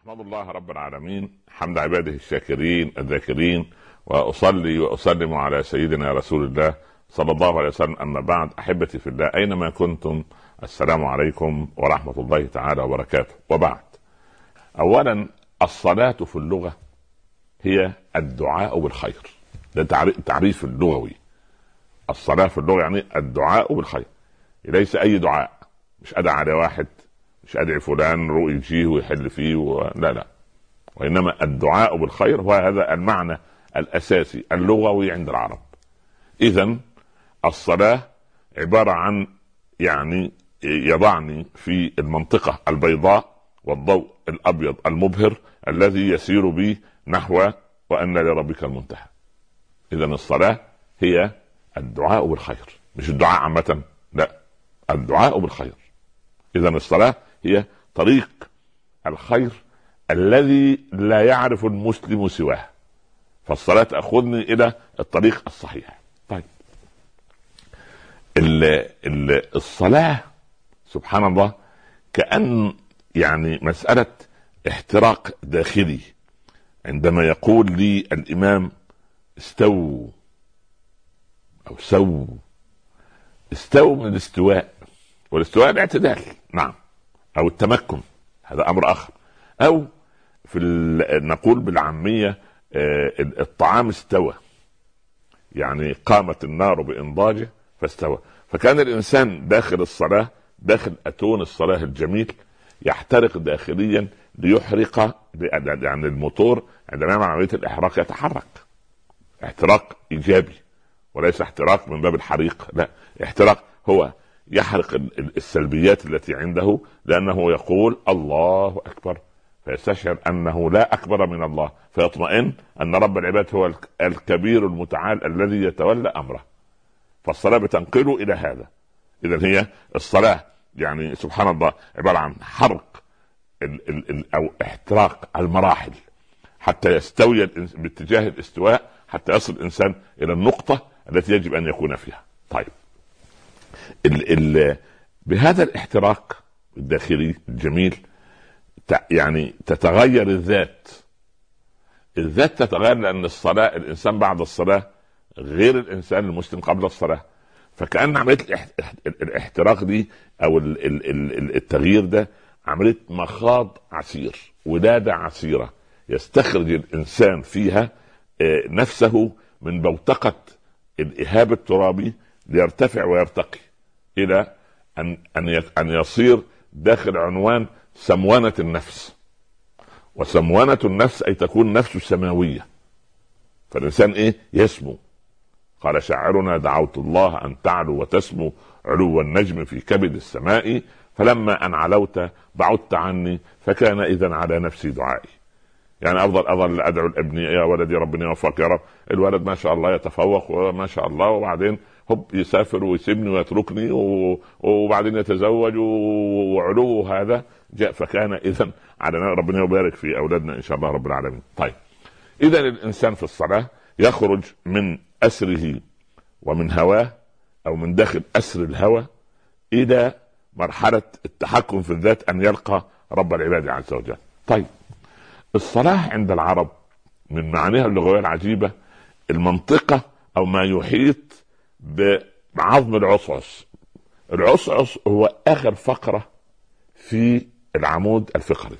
أحمد الله رب العالمين حمد عباده الشاكرين الذاكرين، وأصلي وأسلم على سيدنا رسول الله صلى الله عليه وسلم. أما بعد، أحبتي في الله أينما كنتم، السلام عليكم ورحمة الله تعالى وبركاته. وبعد، أولا الصلاة في اللغة هي الدعاء بالخير، ده تعريف اللغوي. الصلاة في اللغة يعني الدعاء بالخير، ليس أي دعاء، مش أدعى على واحد، مش أدعي فلان رؤي يجيه ويحل فيه لا، وإنما الدعاء بالخير هو هذا المعنى الأساسي اللغوي عند العرب. إذن الصلاة عبارة عن يعني يضعني في المنطقة البيضاء والضوء الأبيض المبهر الذي يسير بي نحو وأن لربك المنتهى. إذن الصلاة هي الدعاء بالخير، مش الدعاء عامة، لا، الدعاء بالخير. إذن الصلاة هي طريق الخير الذي لا يعرف المسلم سواه، فالصلاة تأخذني إلى الطريق الصحيح. طيب، الصلاة سبحان الله كأن يعني مسألة احتراق داخلي. عندما يقول لي الإمام استووا أو سووا، استووا من الاستواء، والاستواء الاعتدال، نعم، أو التمكن، هذا أمر آخر. أو نقول بالعامية الطعام استوى، يعني قامت النار بإنضاجه فاستوى. فكان الإنسان داخل الصلاة، داخل أتون الصلاة الجميل، يحترق داخليا ليحرق، يعني الموتور عندما يعمل عملية الإحراق يتحرك احتراق إيجابي، وليس احتراق من باب الحريق، لا، احتراق هو يحرق السلبيات التي عنده، لأنه يقول الله أكبر، فيستشعر أنه لا أكبر من الله، فيطمئن أن رب العباد هو الكبير المتعال الذي يتولى أمره. فالصلاة بتنقله إلى هذا. إذن هي الصلاة يعني سبحان الله عبارة عن حرق أو احتراق المراحل حتى يستوي باتجاه الاستواء، حتى يصل الإنسان إلى النقطة التي يجب أن يكون فيها. طيب، بهذا الاحتراق الداخلي الجميل يعني تتغير الذات تتغير، لأن الصلاة، الإنسان بعد الصلاة غير الإنسان المسلم قبل الصلاة. فكأن عملية الاحتراق دي أو التغيير ده عملية مخاض عسير، ولادة عسيرة، يستخرج الإنسان فيها نفسه من بوتقة الإهاب الترابي ليرتفع ويرتقي إلى أن يصير داخل عنوان سمونة النفس. وسمونة النفس أي تكون نفس سماوية. فالإنسان يسمو. قال شاعرنا دعوت الله أن تعلو وتسمو علو النجم في كبد السماء، فلما أن علوت بعدت عني، فكان إذن على نفسي دعائي. يعني أظل أدعو لابني يا ولدي ربنا يوفقك يا رب. الولد ما شاء الله يتفوق وما شاء الله، وبعدين هب يسافر ويسيبني ويتركني، وبعدين يتزوج وعلوه هذا جاء، فكان إذن على ربنا يبارك في أولادنا إن شاء الله رب العالمين. طيب، إذن الإنسان في الصلاة يخرج من أسره ومن هواه، أو من داخل أسر الهوى، إلى مرحلة التحكم في الذات، أن يلقى رب العباد عز وجل. طيب، الصلاة عند العرب من معانيها اللغوية العجيبة المنطقة أو ما يحيط بعظم العصعص. العصعص هو آخر فقرة في العمود الفقري،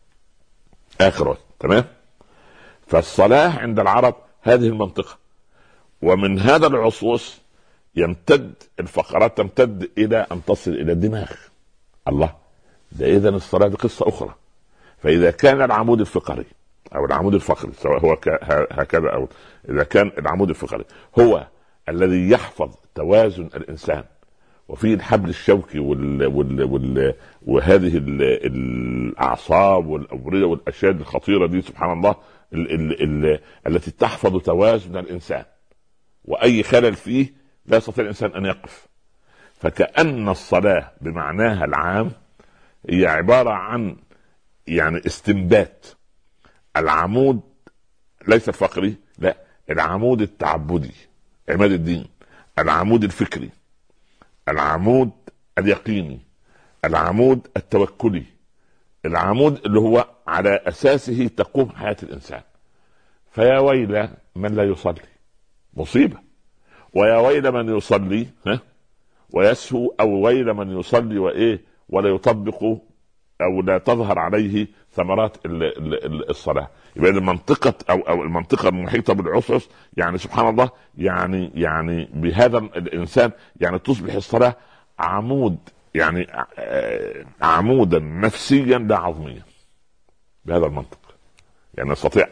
آخر، تمام. فالصلاة عند العرب هذه المنطقة، ومن هذا العصوص يمتد الفقرات، تمتد إلى أن تصل إلى الدماغ. الله، ده إذن الصلاة قصة أخرى. فإذا كان العمود الفقري أو العمود الفقري، سواء هو هكذا، أو إذا كان العمود الفقري هو الذي يحفظ توازن الإنسان، وفيه الحبل الشوكي وهذه الأعصاب والأوردة والأشياء الخطيرة دي سبحان الله التي تحفظ توازن الإنسان، وأي خلل فيه لا يستطيع الإنسان أن يقف. فكأن الصلاة بمعناها العام هي عبارة عن يعني استنبات العمود، ليس الفقري، لا، العمود التعبدي عماد الدين، العمود الفكري، العمود اليقيني، العمود التوكلي، العمود اللي هو على اساسه تقوم حياة الانسان. فيا ويل من لا يصلي، مصيبة. ويا ويل من يصلي ويسهو، او ويل من يصلي ولا يطبق او لا تظهر عليه ثمرات الصلاة. يبقى المنطقة او المنطقة المحيطة بالعصعص، يعني سبحان الله، يعني بهذا الانسان يعني تصبح الصلاة عمود، يعني عمودا نفسيا لا عظميا. بهذا المنطق يعني نستطيع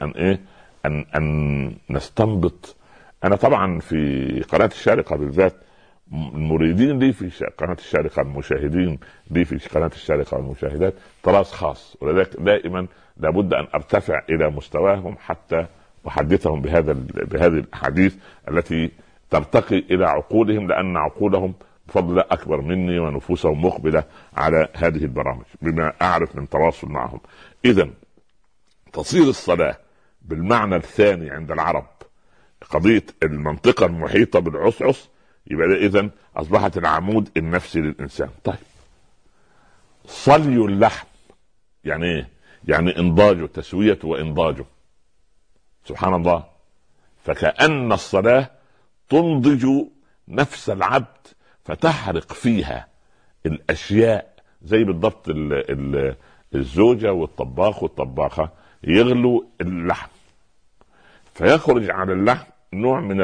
ان نستنبط. انا طبعا في قناة الشارقة بالذات، المريدين لي في قناة الشارقة، المشاهدين لي في قناة الشارقة والمشاهدات طراز خاص، ولذلك دائما لابد ان ارتفع الى مستواهم حتى احدثهم بهذه الاحاديث التي ترتقي الى عقولهم، لان عقولهم بفضل الله اكبر مني ونفوسهم مقبلة على هذه البرامج بما اعرف من تواصل معهم. اذا تصير الصلاة بالمعنى الثاني عند العرب قضية المنطقة المحيطة بالعصعص، يبقى اذا اصبحت العمود النفسي للانسان. طيب صلي اللحم يعني ايه؟ يعني انضاجه، تسويته وانضاجه. سبحان الله. فكأن الصلاة تنضج نفس العبد فتحرق فيها الاشياء، زي بالضبط الزوجة والطباخ والطباخة يغلوا اللحم فيخرج على اللحم نوع من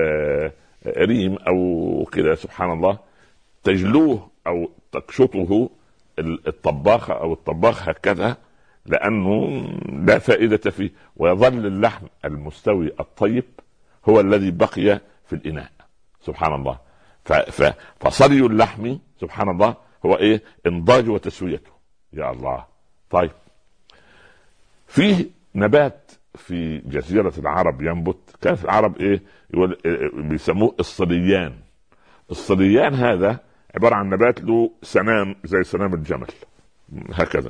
الريم او كده، سبحان الله، تجلوه او تكشطه الطباخة او الطباخ هكذا، لانه لا فائدة فيه، ويظل اللحم المستوي الطيب هو الذي بقي في الاناء. سبحان الله. فصلي اللحم سبحان الله هو انضاج وتسويته. يا الله. طيب فيه نبات في جزيرة العرب ينبت، كانت العرب بيسموه الصليان. الصليان هذا عبارة عن نبات له سنام زي سنام الجمل هكذا.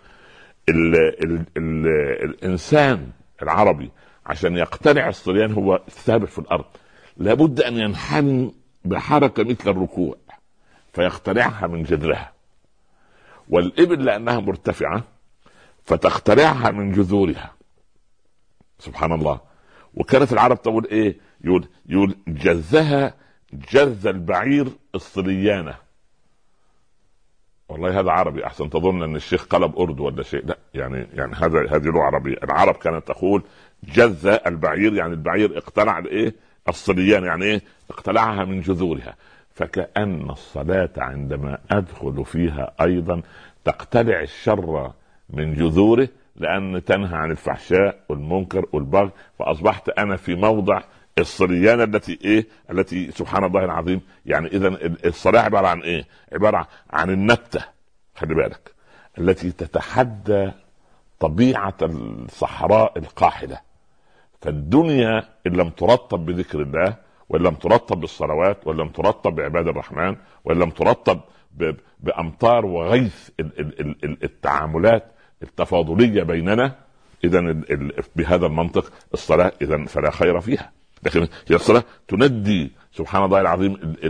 الإنسان العربي عشان يقتلع الصليان هو ثابت في الأرض لابد أن ينحني بحركة مثل الركوع فيقتلعها من جذرها، والإبل لأنها مرتفعة فتقتلعها من جذورها. سبحان الله. وكانت العرب تقول يقول جذها جذ البعير الصليانة. والله هذا عربي، احسن تظن ان الشيخ قلب اردو ولا شيء، لا، يعني هذه له عربية. العرب كانت تقول جذ البعير، يعني البعير اقتلع الصليانة، يعني اقتلعها من جذورها. فكأن الصلاة عندما ادخل فيها ايضا تقتلع الشر من جذوره، لأن تنهى عن الفحشاء والمنكر والبغي، فأصبحت أنا في موضع الصليانة التي سبحان الله العظيم. يعني إذا الصلاة عبارة عن عبارة عن النبتة، خلي بالك، التي تتحدى طبيعة الصحراء القاحلة. فالدنيا إن لم ترطب بذكر الله، وإن لم ترطب بالصلوات، وإن لم ترطب بعباد الرحمن، وإن لم ترطب بأمطار وغيث التعاملات التفاضلية بيننا، إذن بهذا المنطق الصلاة إذن فلا خير فيها. لكن هي الصلاة تندي سبحان الله العظيم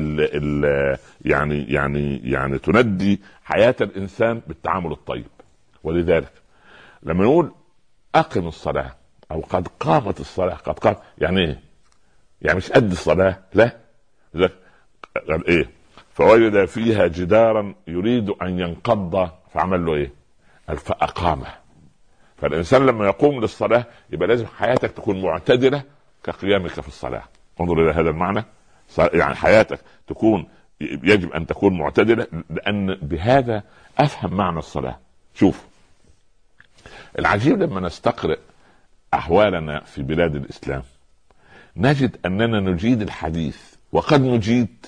يعني تندي حياة الإنسان بالتعامل الطيب. ولذلك لما نقول أقم الصلاة أو قد قامت الصلاة، قد قام يعني يعني مش قد الصلاة، لا، قال فوجد فيها جدارا يريد أن ينقض فعمل له فأقامه. فالإنسان لما يقوم للصلاة يبقى لازم حياتك تكون معتدلة كقيامك في الصلاة. انظر إلى هذا المعنى، يعني حياتك يجب أن تكون معتدلة، لأن بهذا أفهم معنى الصلاة. شوف العجيب لما نستقرأ أحوالنا في بلاد الإسلام نجد أننا نجيد الحديث، وقد نجيد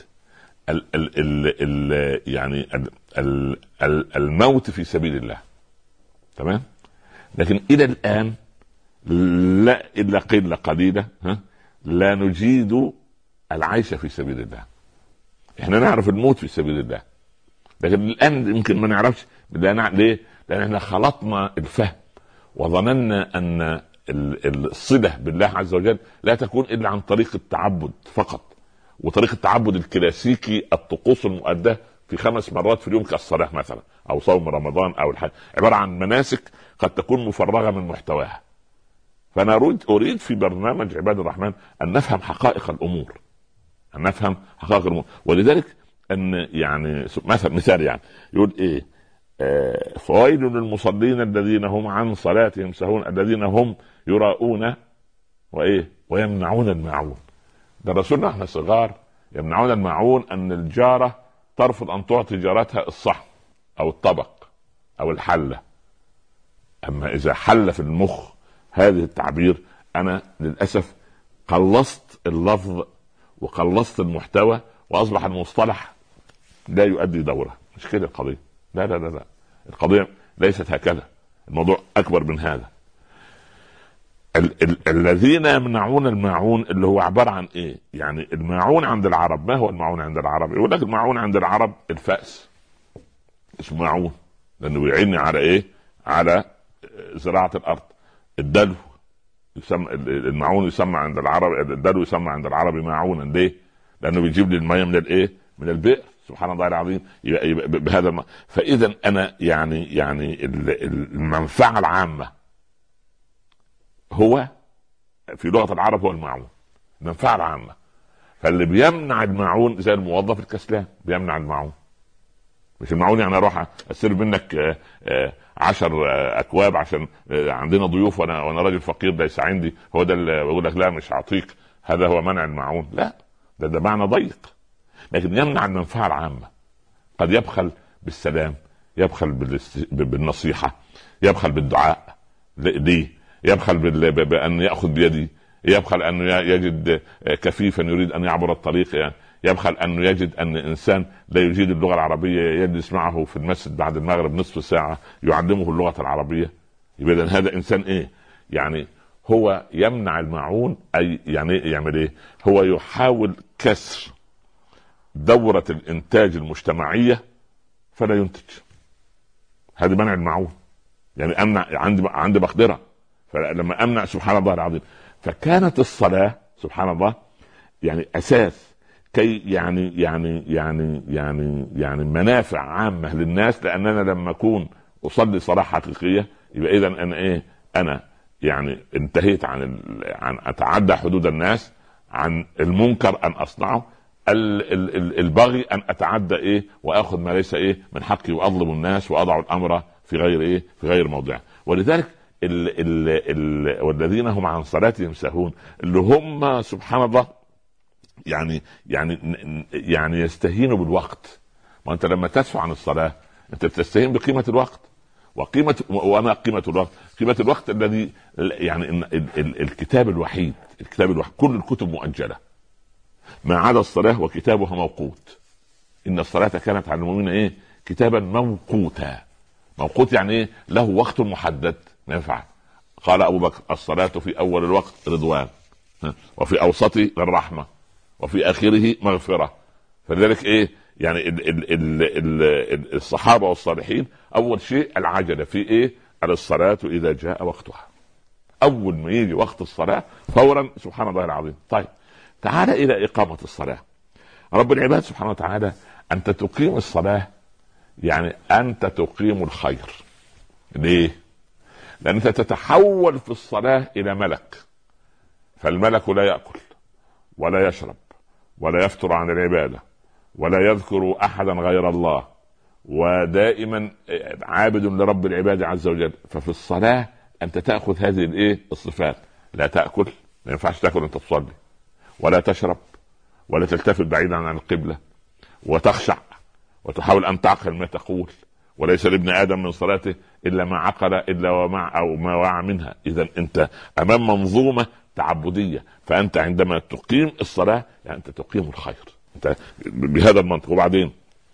الموت في سبيل الله، تمام، لكن إلى الآن لا إلا قلة قليلة لا نجيد العيش في سبيل الله. احنا نعرف الموت في سبيل الله، لكن الآن يمكن ما نعرفش. ليه؟ لأن احنا خلطنا الفهم وظننا أن الصلة بالله عز وجل لا تكون إلا عن طريق التعبد فقط، وطريق التعبد الكلاسيكي الطقوس المؤداة في 5 مرات في اليوم كالصلاة مثلا، أو صوم رمضان أو الحج، عبارة عن مناسك قد تكون مفرغة من محتواها. فأنا أريد في برنامج عباد الرحمن أن نفهم حقائق الأمور، أن نفهم حقائق الأمور. ولذلك أن يعني مثال يعني يقول إيه؟ فويل للمصلين الذين هم عن صلاتهم سهون الذين هم يراؤون وإيه ويمنعون الماعون. ده رسولنا احنا صغار يمنعون الماعون، أن الجارة ترفض أن تعطي جارتها الصحن أو الطبق أو الحلة. أما إذا حل في المخ هذه التعبير، أنا للأسف قلصت اللفظ وقلصت المحتوى، وأصبح المصطلح لا يؤدي دوره. مش كده القضية، لا لا لا لا، القضية ليست هكذا، الموضوع أكبر من هذا. الذين يمنعون الماعون اللي هو عبارة عن إيه؟ يعني الماعون عند العرب، ما هو الماعون عند العرب؟ يقول لك الماعون عند العرب الفأس، اسمه ماعون لأنه يعين على إيه؟ على زراعة الأرض. الدلو يسمى الماعون، يسمى عند العرب الدلو، يسمى عند العرب معونا. ليه؟ لأنه بيجيب لي المياه من الإيه؟ من البئر. سبحان الله العظيم. بهذا فإذا أنا يعني المنفعة العامة هو في لغة العرب هو الماعون، المنفعة العامة. فاللي بيمنع الماعون زي الموظف الكسلان بيمنع الماعون. مش الماعون يعني اروح استلف منك 10 اكواب عشان عندنا ضيوف وانا راجل فقير ليس عندي، هو ده اللي بقول لك لا مش هعطيك، هذا هو منع الماعون. لا، ده معنى ضيق. لكن يمنع المنفعة العامة. قد يبخل بالسلام، يبخل بالنصيحة، يبخل بالدعاء. ليه؟ يبخل بأن يأخذ بيدي، يبخل أن يجد كفيفا يريد أن يعبر الطريق، يعني يبخل أن يجد أن إنسان لا يجيد اللغة العربية يجلس معه في المسجد بعد المغرب نصف ساعة يعلمه اللغة العربية. يبقى هذا إنسان إيه؟ يعني هو يمنع الماعون، أي يعني يعمل إيه؟ هو يحاول كسر دورة الإنتاج المجتمعية فلا ينتج. هذا منع الماعون، يعني أمنع عندي مقدرة، فلما أمنع سبحان الله العظيم. فكانت الصلاة سبحان الله يعني أساس كي يعني منافع عامة للناس. لأننا لما أكون أصلي صلاة حقيقية يبقى إذن أنا إيه؟ أنا يعني انتهيت عن أتعدى حدود الناس، عن المنكر أن أصنعه، البغي أن أتعدى إيه وأخذ ما ليس إيه من حقي، وأظلم الناس وأضع الأمر في غير إيه في غير موضعه. ولذلك والذين هم عن صلاتهم سهون اللي هم سبحان الله يعني يستهينوا بالوقت. وانت لما تسهو عن الصلاة انت بتستهين بقيمة الوقت. وما قيمة الوقت؟ قيمة الوقت الذي يعني الكتاب الوحيد كل الكتب مؤجلة ما عدا الصلاة وكتابها موقوت. إن الصلاة كانت على المؤمنين إيه؟ كتابا موقوتا. موقوت يعني إيه؟ له وقت محدد ما ينفع. قال أبو بكر الصلاة في أول الوقت رضوان، وفي أوسطه الرحمة، وفي آخره مغفرة. فلذلك إيه يعني الصحابة والصالحين أول شيء العجلة في إيه؟ على الصلاة إذا جاء وقتها. أول ما يجي وقت الصلاة فورا سبحان الله العظيم. طيب تعال إلى إقامة الصلاة. رب العباد سبحانه وتعالى أنت تقيم الصلاة يعني أنت تقيم الخير. ليه؟ لأنك تتحول في الصلاة إلى ملك، فالملك لا يأكل ولا يشرب ولا يفتر عن العبادة ولا يذكر أحدا غير الله، ودائما عابد لرب العباد عز وجل. ففي الصلاة أنت تأخذ هذه الإيه الصفات. لا تأكل، ما ينفعش تأكل أنت تصلي، ولا تشرب، ولا تلتفت بعيدا عن القبلة، وتخشع وتحاول أن تعقل ما تقول. وليس لابن آدم من صلاته إلا ما عقل إلا ومع أو ما وعى منها. إذا أنت أمام منظومة تعبدية. فأنت عندما تقيم الصلاة يعني أنت تقيم الخير أنت بهذا المنطق. وبعدين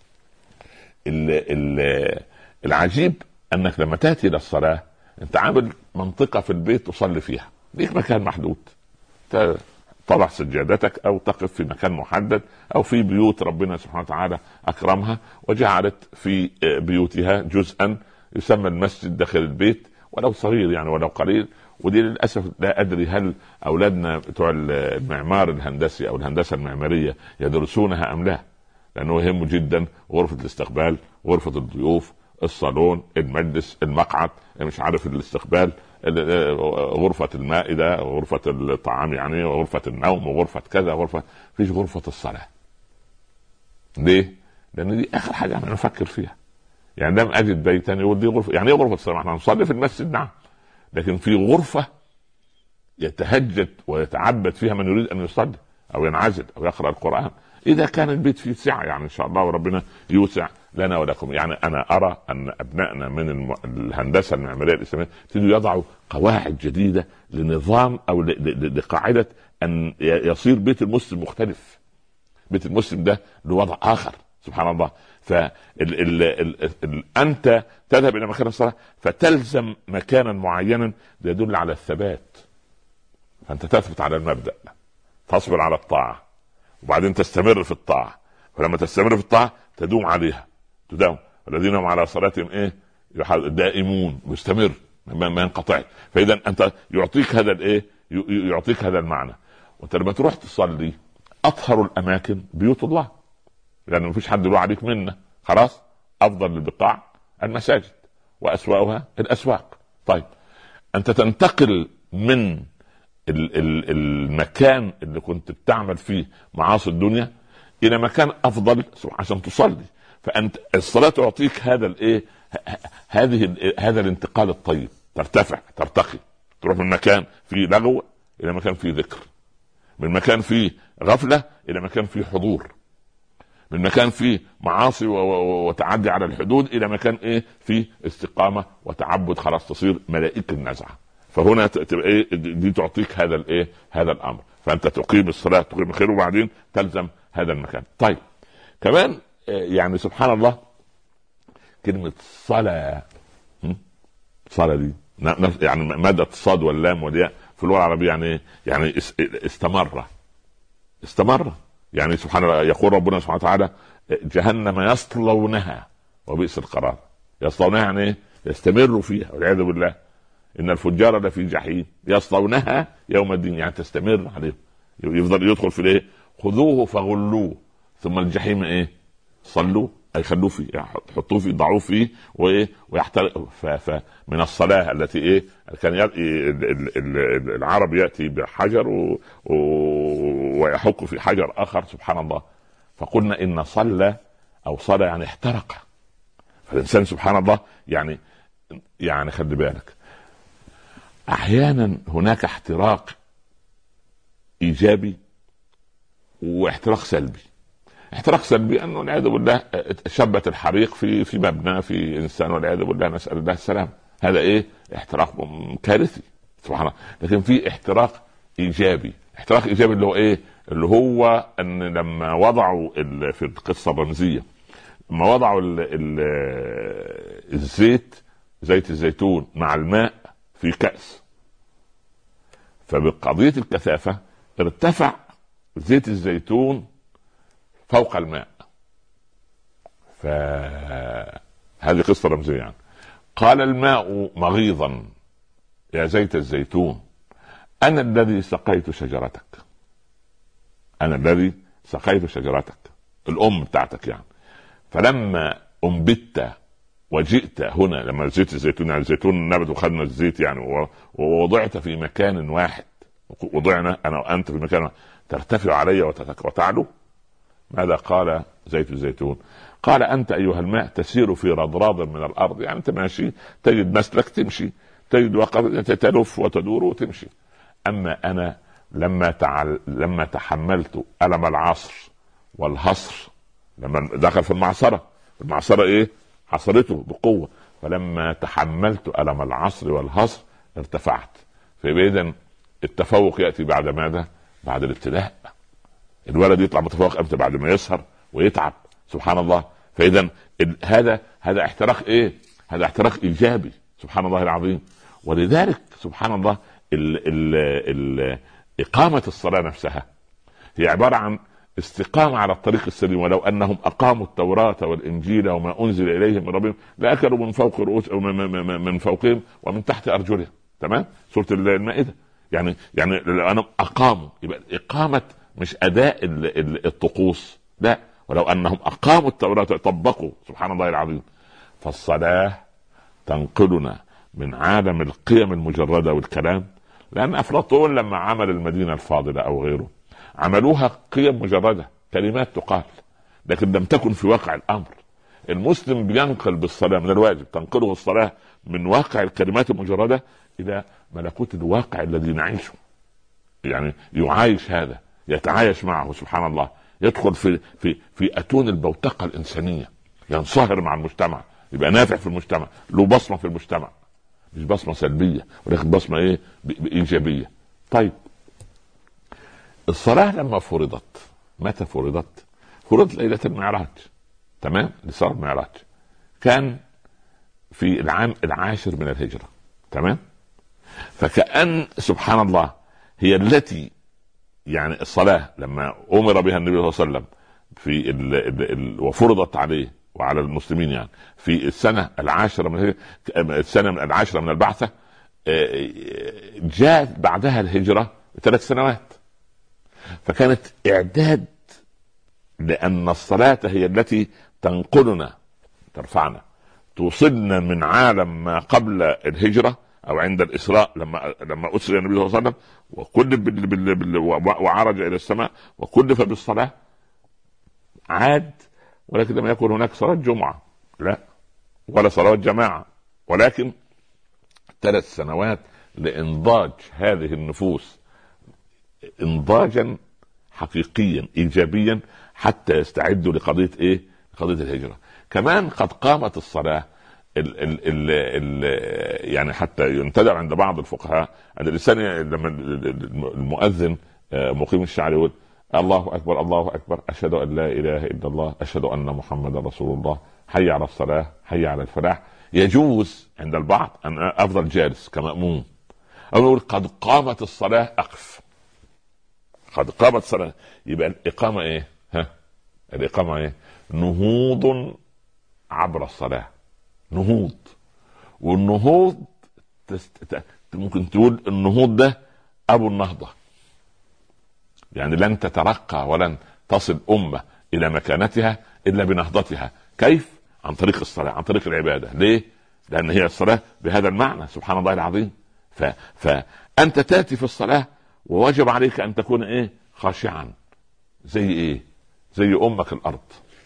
العجيب أنك لما تأتي إلى الصلاة أنت عامل منطقة في البيت تصلي فيها، ليك مكان محدود، تضع سجادتك أو تقف في مكان محدد، أو في بيوت ربنا سبحانه وتعالى أكرمها وجعلت في بيوتها جزءا يسمى المسجد داخل البيت ولو صغير يعني ولو قليل. ودي للأسف لا أدري هل أولادنا بتوع المعمار الهندسي أو الهندسة المعمارية يدرسونها أم لا. لانه يهمه جدا غرفه الاستقبال، غرفه الضيوف، الصالون، المجلس، المقعد، مش عارف الاستقبال، غرفه المائده، غرفه الطعام يعني، وغرفه النوم، وغرفه كذا، غرفه. فيش غرفه الصلاه. ليه؟ لان دي اخر حاجه انا نفكر فيها. يعني لم اجد بيتا يقول دي غرفه. يعني ايه غرفه الصلاه؟ احنا نصلي في المسجد نعم، لكن في غرفه يتهجد ويتعبد فيها من يريد ان يصلي او ينعزل او يقرا القران. اذا كان البيت فيه سعه يعني ان شاء الله، وربنا يوسع لنا ولكم. يعني انا ارى ان ابنائنا من الهندسه المعماريه الاسلاميه يبتدوا يضعوا قواعد جديده لنظام او لقاعده ان يصير بيت المسلم مختلف. بيت المسلم ده له وضع اخر سبحان الله. انت تذهب الى مكان الصلاه فتلزم مكانا معينا يدل على الثبات، فانت تثبت على المبدا، تصبر على الطاعه، وبعدين تستمر في الطاعه، فلما تستمر في الطاعه تدوم عليها، تداوم. الذين هم على صلاتهم ايه؟ دائمون، مستمر ما ينقطع. فاذا انت يعطيك هذا الايه، يعطيك هذا المعنى. وانت لما تروح تصلي اطهر الاماكن بيوت الله، لانه مفيش حد له عليك منه، خلاص. افضل البقاع المساجد واسواقها الاسواق. طيب انت تنتقل من المكان اللي كنت بتعمل فيه معاصي الدنيا الى مكان افضل عشان تصلي. فانت الصلاه تعطيك هذا الايه، هذا الانتقال الطيب. ترتفع، ترتقي، تروح من مكان فيه لغو الى مكان فيه ذكر، من مكان فيه غفله الى مكان فيه حضور، من مكان فيه معاصي وتعدي على الحدود الى مكان ايه فيه استقامه وتعبد، خلاص تصير ملائكه النزعه. فهنا تبقى ايه دي تعطيك هذا الايه، هذا الامر. فانت تقيم الصلاه، تقيم الخير، وبعدين تلزم هذا المكان. طيب كمان يعني سبحان الله كلمه صلاه، صلاه دي يعني مادة الصاد واللام والياء في اللغه العربيه يعني ايه؟ يعني استمر. يعني سبحان الله يقول ربنا سبحانه وتعالى جهنم يصلونها وبئس القرار. يصلونها يعني ايه؟ يستمروا فيها والعياذ بالله. ان الفجار لفي جحيم يصلونها يوم الدين، يعني تستمر عليهم، يفضل يدخل في الايه، خذوه فغلوه ثم الجحيم ايه صلوه، اي خلوه فيه، يعني حطوه فيه، ضعوه فيه، وايه ويحترق. فمن الصلاه التي ايه كان العرب ياتي بحجر ويحك في حجر اخر سبحان الله. فقلنا ان صلى او صلى يعني احترق. فالانسان سبحان الله يعني خلي بالك، احيانا هناك احتراق ايجابي واحتراق سلبي. احتراق سلبي انه والعياذ بالله شبت الحريق في مبنى في انسان والعياذ بالله، نسال الله السلام. هذا ايه احتراق كارثي سبحان الله. لكن في احتراق ايجابي. احتراق ايجابي اللي هو ايه؟ اللي هو ان لما وضعوا في القصه الرمزيه، لما وضعوا الزيت، زيت الزيتون مع الماء في كأس، فبقضية الكثافة ارتفع زيت الزيتون فوق الماء. فهذه قصة رمزية يعني. قال الماء مغيضا يا زيت الزيتون أنا الذي سقيت شجرتك، أنا الذي سقيت شجرتك، الأم بتاعتك يعني. فلما أنبت وجئت هنا، لما زيت الزيتون يعني الزيتون نبت وخدنا الزيت يعني، ووضعت في مكان واحد، وضعنا أنا وأنت في مكان واحد، ترتفع علي وتعلو. ماذا قال زيت الزيتون؟ قال أنت أيها الماء تسير في رضراض من الأرض، يعني أنت ماشي تجد مسلك تمشي، تجد وقت تلف وتدور وتمشي. أما أنا لما تحملت ألم العصر والهصر، لما دخل في المعصرة إيه حصرته بقوة، فلما تحملت ألم العصر والهصر ارتفعت. فإذا التفوق يأتي بعد ماذا؟ بعد الابتلاء. الولد يطلع متفوق امتى؟ بعد ما يسهر ويتعب سبحان الله. فإذا هذا احتراق ايه؟ هذا احتراق ايجابي سبحان الله العظيم. ولذلك سبحان الله إقامة الصلاة نفسها هي عبارة عن استقامة على الطريق السليم. ولو أنهم أقاموا التوراة والإنجيل وما أنزل إليهم من ربهم لأكلوا من فوق رؤوس أو من فوقهم ومن تحت أرجلهم. تمام؟ سورة المائدة. يعني أنا أقاموا، يبقى إقامة مش أداء الطقوس، لا، ولو انهم اقاموا التوراة طبقوا، سبحان الله العظيم. فالصلاة تنقلنا من عالم القيم المجردة والكلام، لان افلاطون لما عمل المدينة الفاضلة او غيره عملوها قيم مجردة، كلمات تقال، لكن لم تكن في واقع الامر. المسلم بينقل بالصلاة من الواجب، تنقله الصلاة من واقع الكلمات المجردة الى ملكوت الواقع الذي نعيشه، يعني يعايش هذا، يتعايش معه، سبحان الله، يدخل في اتون البوتقة الانسانية، ينصهر مع المجتمع، يبقى نافع في المجتمع، له بصمة في المجتمع، مش بصمة سلبية ولكن بصمة ايه؟ ايجابية. طيب الصلاة لما فرضت، متى فرضت؟ فرضت ليلة المعراج، تمام، لصلاة المعراج كان في العام 10 من الهجرة، تمام. فكأن سبحان الله هي التي، يعني الصلاة لما أمر بها النبي صلى الله عليه وسلم في وفرضت عليه وعلى المسلمين يعني في السنة 10 من السنة 10 من البعثة، جاءت بعدها الهجرة ب3 سنوات، فكانت إعداد، لأن الصلاة هي التي تنقلنا، ترفعنا، توصلنا من عالم ما قبل الهجرة أو عند الإسراء لما أسري النبي صلى الله عليه وسلم وعرج إلى السماء وكلف بالصلاة، عاد، ولكن لم يكن هناك صلاة جمعة، لا، ولا صلاة جماعة، ولكن 3 سنوات لإنضاج هذه النفوس إنضاجا حقيقيا إيجابيا حتى يستعدوا لقضية إيه؟ قضية الهجرة. كمان قد قامت الصلاة يعني حتى ينتدب عند بعض الفقهاء أن الإنسان لما المؤذن مقيم الشعر يقول الله أكبر الله أكبر أشهد أن لا إله إلا الله أشهد أن محمد رسول الله حي على الصلاة حي على الفلاح، يجوز عند البعض أن أفضل جالس كمأموم، أو يقول قد قامت الصلاة أقف، قد قامت الصلاة، يبقى الإقامة إيه؟ الإقامة إيه؟ نهوض عبر الصلاة، نهوض. والنهوض ممكن تقول النهوض ده أبو النهضة، يعني لن تترقى ولن تصل أمة إلى مكانتها إلا بنهضتها. كيف؟ عن طريق الصلاة، عن طريق العبادة. ليه؟ لأن هي الصلاة بهذا المعنى، سبحان الله العظيم. فأنت تأتي في الصلاة وواجب عليك أن تكون إيه؟ خاشعا. زي إيه؟ زي أمك الأرض.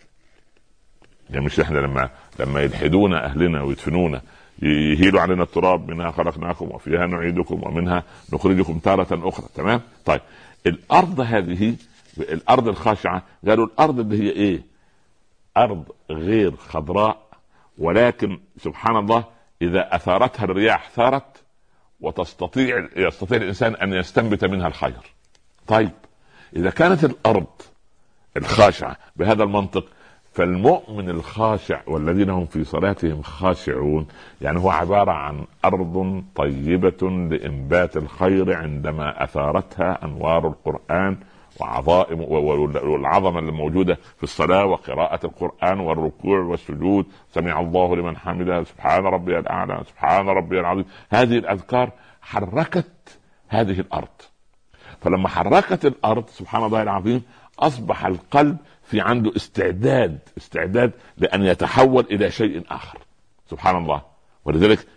يعني مش إحنا لما يلحدونا أهلنا ويدفنونا يهيلوا علينا التراب، منها خلقناكم وفيها نعيدكم ومنها نخرجكم تارة أخرى، تمام؟ طيب الأرض هذه، الأرض الخاشعة، قالوا الأرض اللي هي إيه؟ أرض غير خضراء، ولكن سبحان الله إذا أثارتها الرياح ثارت، يستطيع الإنسان أن يستنبت منها الخير. طيب إذا كانت الأرض الخاشعة بهذا المنطق، فالمؤمن الخاشع والذين هم في صلاتهم خاشعون، يعني هو عبارة عن أرض طيبة لإنبات الخير عندما أثارتها أنوار القرآن وعظائم والعظمة الموجودة في الصلاة وقراءة القرآن والركوع والسجود، سمع الله لمن حمده، سبحان ربي الأعلى، سبحان ربي العظيم. هذه الأذكار حركت هذه الأرض، فلما حركت الأرض سبحان الله العظيم أصبح القلب في عنده استعداد لأن يتحول إلى شيء آخر، سبحان الله. ولذلك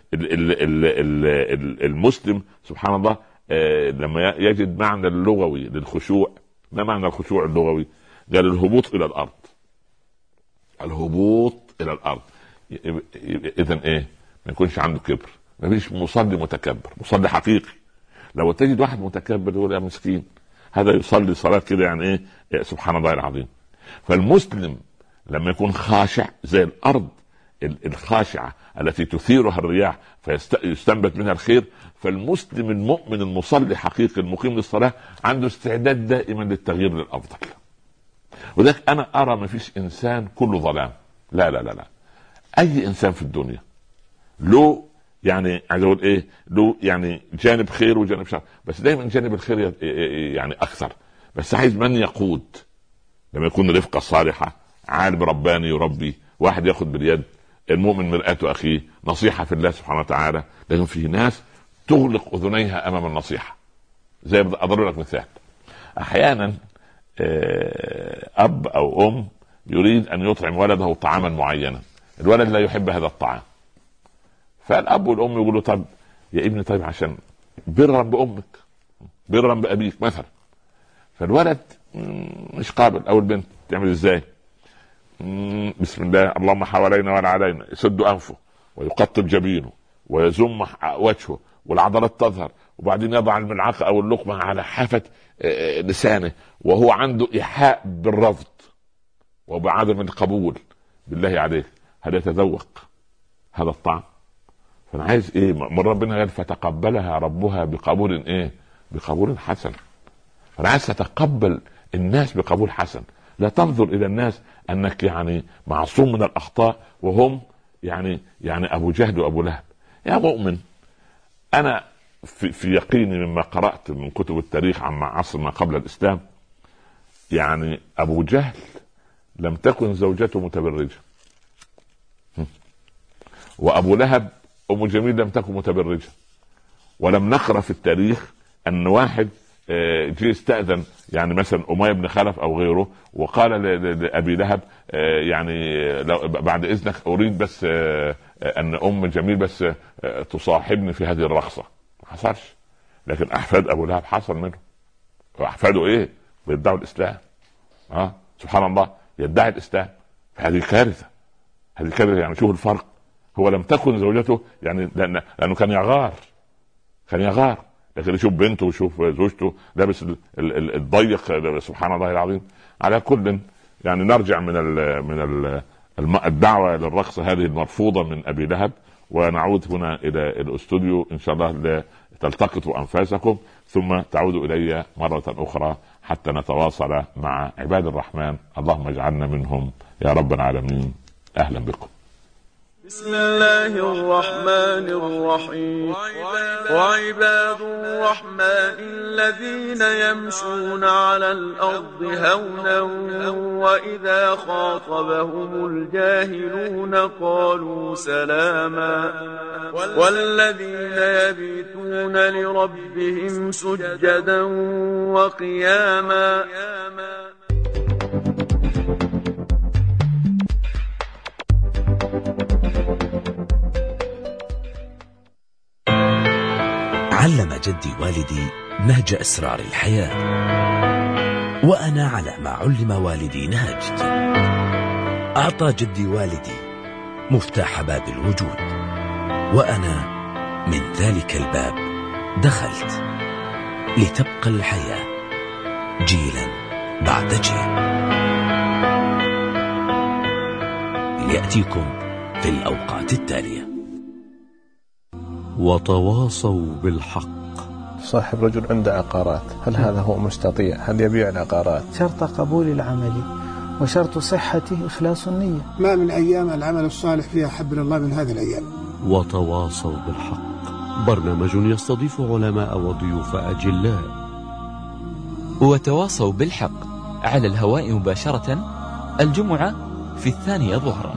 المسلم سبحان الله لما يجد معنى اللغوي للخشوع، ما معنى الخشوع اللغوي؟ قال الهبوط إلى الأرض، الهبوط إلى الأرض. إذن إيه؟ ما يكونش عنده كبر، ما فيش مصلي متكبر، مصلي حقيقي. لو تجد واحد متكبر يقول يا مسكين، هذا يصلي صلاة كده يعني إيه؟ سبحان الله العظيم. فالمسلم لما يكون خاشع زي الأرض الخاشعة التي تثيرها الرياح فيستنبت منها الخير، فالمسلم المؤمن المصلي حقيقي المقيم للصلاة عنده استعداد دائما للتغيير للأفضل. وذلك أنا أرى ما فيش إنسان كله ظلام، لا لا لا لا، أي إنسان في الدنيا له يعني عايز أقول إيه، له يعني جانب خير وجانب شر، بس دائما جانب الخير يعني أكثر. بس عايز من يقود، لما يكون رفقة صالحة، عالم رباني يربي، واحد ياخد باليد، المؤمن مرآة أخيه، نصيحة في الله سبحانه وتعالى. لكن في ناس تغلق أذنيها أمام النصيحة. زي أضرب لك مثال، أحيانا أب أو أم يريد ان يطعم ولده طعاما معينا، الولد لا يحب هذا الطعام، فالاب والام يقولوا طب يا ابني طيب عشان برا بامك برا بابيك مثلا، فالولد مش قابل، او البنت تعمل ازاي؟ بسم الله اللهم حوالينا ولا علينا، يسد انفه ويقطب جبينه ويزم وجهه والعضلات تظهر، وبعدين يضع الملعقه او اللقمه على حافه لسانه وهو عنده ايحاء بالرفض وبعدم القبول. بالله عليك هل يتذوق هذا الطعم؟ فانا عايز ايه من ربنا؟ قال فتقبلها ربها بقبول ايه؟ بقبول حسن. فانا عايز تتقبل الناس بقبول حسن، لا تنظر الى الناس انك يعني معصوم من الاخطاء وهم يعني ابو جهل وابو لهب. يا مؤمن، انا في يقيني مما قرأت من كتب التاريخ عن عصر ما قبل الاسلام، يعني ابو جهل لم تكن زوجته متبرجة، وابو لهب ام جميل لم تكن متبرجة، ولم نقرأ في التاريخ ان واحد جي استأذن يعني مثلا أمية بن خلف او غيره وقال لأبي لهب يعني لو بعد اذنك اريد بس ان ام جميل بس تصاحبني في هذه الرقصة. ما حصلش، لكن احفاد ابو لهب حصل منه. واحفاده ايه؟ بيدعوا الاسلام. سبحان الله، يدعي الاسلام. فهذه كارثة، هذه كارثة. يعني شوف الفرق، هو لم تكن زوجته يعني لانه كان يغار، لكن يشوف بنته ويشوف زوجته لابس الضيق. سبحان الله العظيم. على كل يعني نرجع من الدعوة للرقص هذه المرفوضة من أبي لهب، ونعود هنا إلى الاستوديو إن شاء الله تلتقطوا أنفاسكم ثم تعودوا إلي مرة أخرى حتى نتواصل مع عباد الرحمن. اللهم اجعلنا منهم يا رب العالمين. أهلا بكم. بسم الله الرحمن الرحيم. وعباد الرحمن الذين يمشون على الأرض هونا وإذا خاطبهم الجاهلون قالوا سلاما والذين يبيتون لربهم سجدا وقياما. علم جدي والدي نهج أسرار الحياة، وأنا على ما علم والدي نهجت. أعطى جدي والدي مفتاح باب الوجود، وأنا من ذلك الباب دخلت لتبقى الحياة جيلا بعد جيل. ليأتيكم في الأوقات التالية. وتواصوا بالحق. صاحب رجل عنده عقارات، هل هذا هو مستطيع؟ هل يبيع العقارات؟ شرط قبول العمل وشرط صحته إخلاص النية. ما من أيام العمل الصالح فيها حب الله من هذه الأيام. وتواصوا بالحق، برنامج يستضيف علماء وضيوف أجلاء. وتواصوا بالحق على الهواء مباشرة الجمعة في 2 ظهرا.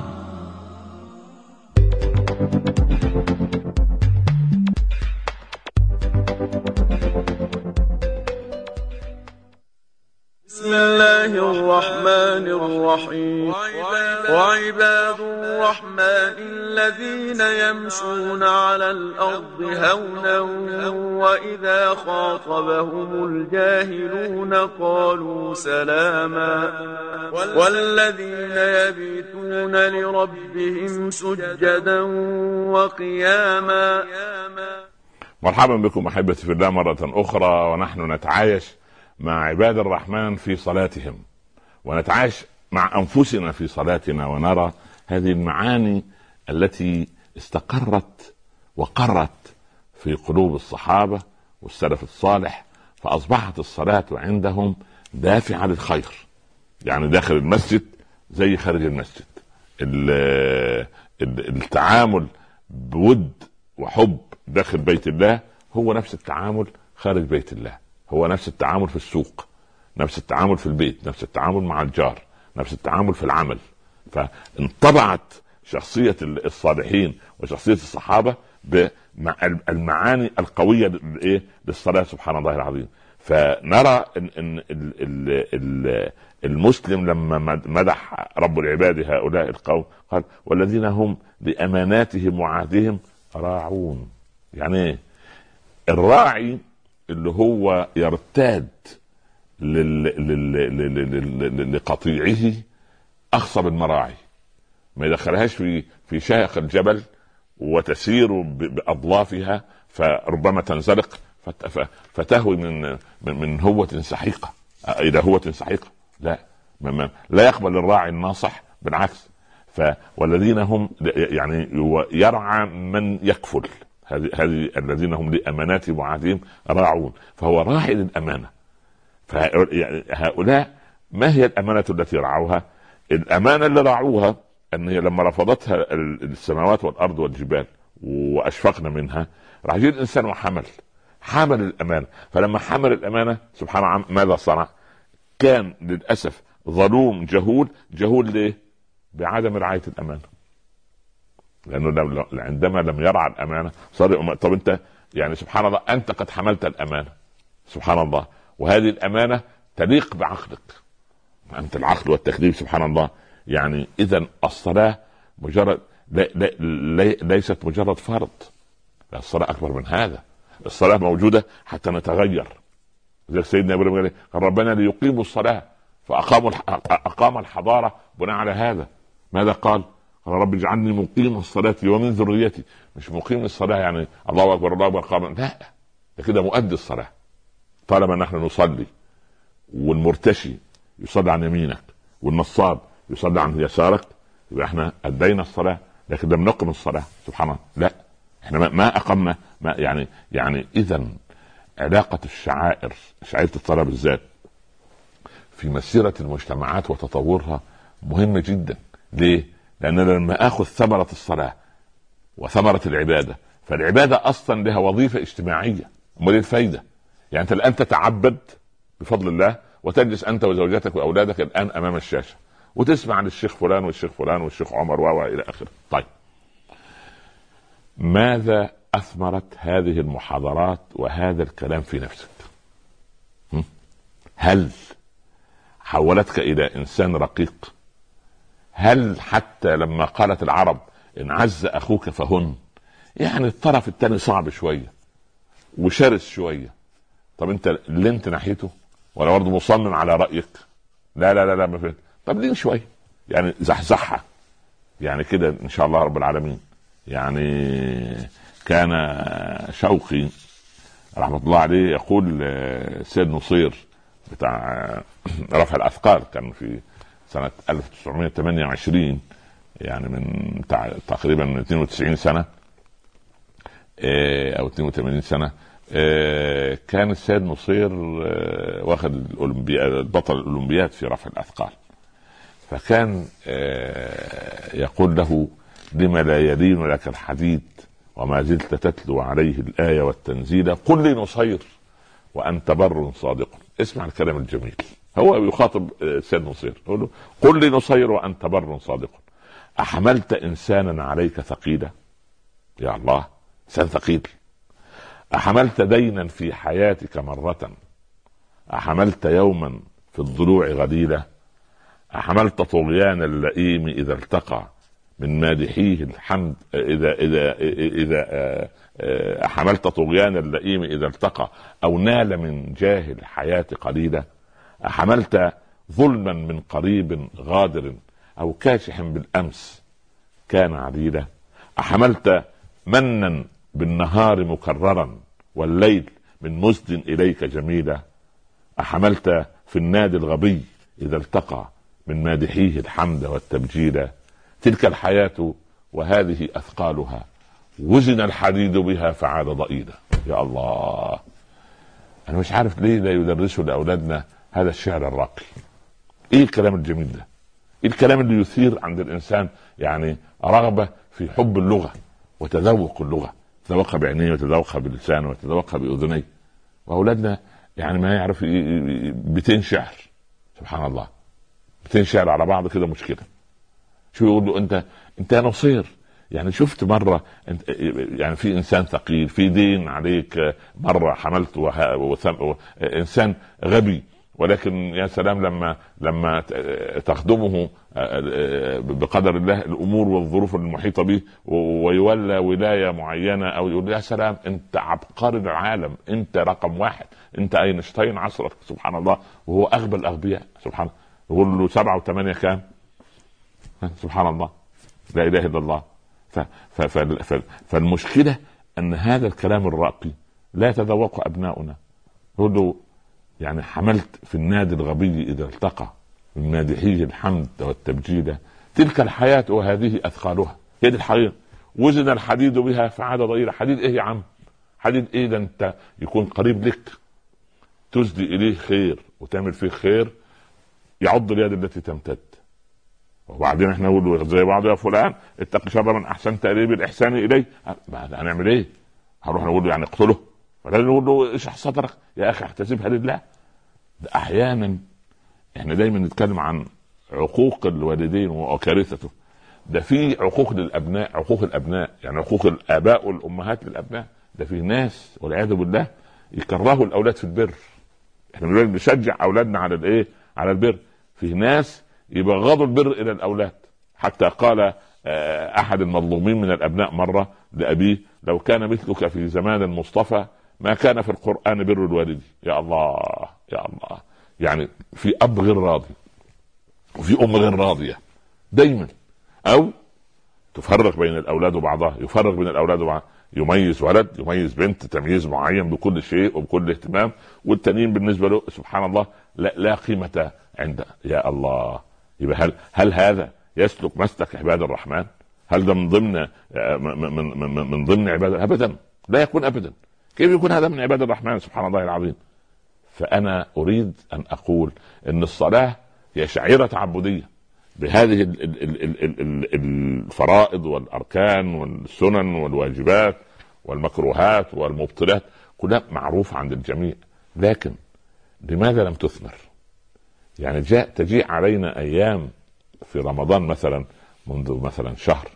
بسم الله الرحمن الرحيم. وعباد الرحمن الذين يمشون على الأرض هونا وإذا خاطبهم الجاهلون قالوا سلاما والذين يبيتون لربهم سجدا وقياما. مرحبا بكم أحبتي في الله مرة أخرى، ونحن نتعايش مع عباد الرحمن في صلاتهم، ونتعايش مع أنفسنا في صلاتنا، ونرى هذه المعاني التي استقرت وقرت في قلوب الصحابة والسلف الصالح، فأصبحت الصلاة عندهم دافعة للخير. يعني داخل المسجد زي خارج المسجد، التعامل بود وحب داخل بيت الله هو نفس التعامل خارج بيت الله، هو نفس التعامل في السوق، نفس التعامل في البيت، نفس التعامل مع الجار، نفس التعامل في العمل. فانطبعت شخصية الصالحين وشخصية الصحابة بالمعاني القوية للصلاة. سبحان الله العظيم. فنرى ان المسلم لما مدح رب العباد هؤلاء القوم قال والذين هم لأماناتهم وعهدهم راعون. يعني الراعي اللي هو يرتاد لقطيعه أخصب المراعي، ما يدخلهاش في شاهق الجبل وتسير بأضلافها فربما تنزلق فتهوي من هوة سحيقة إلى هوة سحيقة. لا يقبل الراعي الناصح، بالعكس. والذين هم يعني يرعى من يكفل، هذه الذين هم لأماناتهم وعهدهم راعون، فهو راعي للأمانة. فهؤلاء ما هي الأمانة التي رعوها؟ الأمانة اللي رعوها أن هي لما رفضتها السماوات والأرض والجبال وأشفقنا منها، راح يجي الإنسان حمل الأمانة. فلما حمل الأمانة سبحان الله ماذا صنع؟ كان للأسف ظلوم جهول ليه؟ بعدم رعاية الأمانة. لأنه عندما لم يرعى الأمانة صار. طب أنت يعني سبحان الله أنت قد حملت الأمانة سبحان الله، وهذه الأمانة تليق بعقلك، أنت العقل والتكليف سبحان الله. يعني إذن الصلاة مجرد ليست مجرد فرض، الصلاة أكبر من هذا. الصلاة موجودة حتى نتغير. زي سيدنا إبراهيم قال ربنا ليقيموا الصلاة فأقام الحضارة بناء على هذا. ماذا قال رب اجعلني مقيم الصلاة ومن ذريتي. مش مقيم الصلاة يعني الله أكبر الله أكبر قام، لا، ده كده مؤدي الصلاة. طالما نحن نصلي والمرتشي يصلي عن يمينك والنصاب يصلي عن يسارك يبقى احنا أدينا الصلاة. لكن لم نقم الصلاة سبحان الله، لا، احنا ما أقمنا يعني إذن علاقة شعائر الصلاة بالذات في مسيرة المجتمعات وتطورها مهمة جدا. ليه؟ لأن لما أخذ ثمرة الصلاة وثمرة العبادة، فالعبادة أصلا لها وظيفة اجتماعية. أمال الفايدة؟ يعني أنت الآن تتعبد بفضل الله وتجلس أنت وزوجتك وأولادك الآن أمام الشاشة وتسمع عن الشيخ فلان والشيخ فلان والشيخ عمر وإلى آخره. طيب ماذا أثمرت هذه المحاضرات وهذا الكلام في نفسك؟ هل حولتك إلى إنسان رقيق؟ هل حتى لما قالت العرب إن عز أخوك فهن، يعني الطرف الثاني صعب شوية وشرس شوية، طب أنت اللي أنت ناحيته ولا برضه مصمم على رأيك؟ لا ما فهمت. طب ليه شوية يعني زحزحها يعني كده إن شاء الله رب العالمين. يعني كان شوقي رحمة الله عليه يقول سيد نصير بتاع رفع الأثقال، كان في سنة 1928 يعني من تقريبا من 92 سنة أو 82 سنة. كان السيد نصير واخد الأولمبياد، بطل الأولمبياد في رفع الأثقال. فكان يقول له لما لا يلين لك الحديد وما زلت تتلو عليه الآية والتنزيل، قل لي نصير وأنت بر صادق. اسمع الكلام الجميل، هو يخاطب سيد نصير يقول له قل لي نصير وأنت بر صادق، أحملت إنسانا عليك ثقيلا؟ يا الله، إنسان ثقيل. أحملت دينا في حياتك مرة؟ أحملت يوما في الضلوع غليلة؟ أحملت طغيان اللئيم إذا التقى من مادحيه الحمد إذا أحملت طغيان اللئيم إذا التقى أو نال من جاه الحياة قليلا؟ أحملت ظلما من قريب غادر أو كاشح بالأمس كان عديلا؟ أحملت منا بالنهار مكررا والليل من مسد إليك جميلا؟ أحملت في النادي الغبي إذا التقى من مادحيه الحمد والتبجيلا؟ تلك الحياة وهذه أثقالها وزن الحديد بها فعاد ضئيلا. يا الله، أنا مش عارف ليه لا يدرسوا لأولادنا هذا الشعر الراقي. إيه الكلام الجميل ده؟ إيه الكلام اللي يثير عند الإنسان يعني رغبة في حب اللغة وتذوق اللغة، تذوقها بعينيه وتذوقها بلسانه وتذوقها بأذنيه. وأولادنا يعني ما يعرف 200 شعر سبحان الله، 200 شعر على بعض كده مشكلة. شو يقول له انت يا نصير يعني شفت مرة يعني في إنسان ثقيل في دين عليك، مرة حملت إنسان غبي، ولكن يا سلام لما تخدمه بقدر الله الأمور والظروف المحيطة به ويولى ولاية معينة، أو يقول يا سلام أنت عبقري العالم، أنت رقم واحد، أنت أينشتاين عصرك، سبحان الله، وهو أغبى الأغبياء سبحان الله، يقول له 7 و8 كام؟ سبحان الله، لا إله إلا الله. فالمشكلة أن هذا الكلام الراقي لا يتذوقه أبناؤنا. يقول له يعني حملت في النادي الغبي إذا التقى من مادحيه الحمد والتبجيل، تلك الحياة وهذه أثقالها، هي دي الحقيقة، وزن الحديد بها فعاد ضئيلا. حديد إيه يا عم؟ حديد إيه ده؟ أنت يكون قريب لك تسدي إليه خير وتعمل فيه خير، يعض اليد التي تمتد. وبعدين احنا نقول زي بعض، يا فلان اتق شر من احسنت تقريب الاحسان اليه. هنعمل ايه؟ هنروح نقول له يعني اقتله؟ ولا نقول له اشرح صدرك يا اخي احتسبها لله؟ ده احيانا احنا دايما نتكلم عن عقوق الوالدين وكارثته. ده في عقوق للابناء، عقوق الابناء يعني عقوق الاباء والامهات للابناء. ده في ناس والعياذ بالله يكرهوا الاولاد في البر. احنا بنشجع اولادنا على الايه؟ على البر. في ناس يبغضوا البر الى الاولاد، حتى قال احد المظلومين من الابناء مره لابيه: لو كان مثلك في زمان المصطفى ما كان في القرآن بر الوالد. يا الله يا الله، يعني في اب غير راضي وفي ام غير راضيه دايما، او تفرق بين الاولاد وبعضها، يفرق بين الاولاد وبعضها، يميز ولد يميز بنت تمييز معين بكل شيء وبكل اهتمام، والتانيين بالنسبه له سبحان الله لا قيمه عنده. يا الله، يبقى هل هذا يسلك مسلك عباد الرحمن؟ هل ده من ضمن عباد؟ ابدا، لا يكون ابدا. كيف يكون هذا من عباد الرحمن؟ سبحان الله العظيم. فانا اريد ان اقول ان الصلاه هي شعيره عبوديه بهذه الفرائض والاركان والسنن والواجبات والمكروهات والمبطلات كلها معروفه عند الجميع، لكن لماذا لم تثمر؟ يعني تجيء علينا ايام في رمضان مثلا، منذ مثلا شهر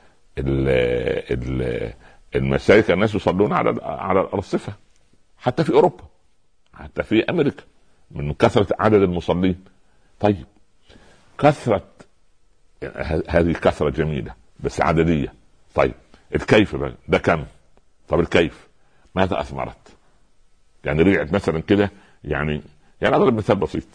المساجد الناس يصلون على الارصفه، حتى في اوروبا حتى في امريكا من كثره عدد المصلين. طيب كثره هذه كثره جميله بس عدديه. طيب الكيف بقى ده كم؟ طب الكيف ماذا اثمرت؟ يعني رجعت مثلا كده، يعني اضرب مثال بسيط.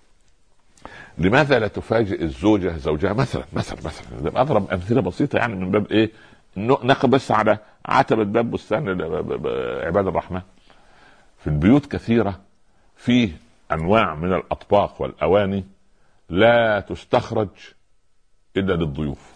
لماذا لا تفاجئ الزوجة زوجها مثلا اضرب امثله بسيطه يعني من باب ايه؟ نقف بس على عتبة باب بستان عباد الرحمن. في البيوت كثيرة فيه انواع من الاطباق والاواني لا تستخرج الا للضيوف.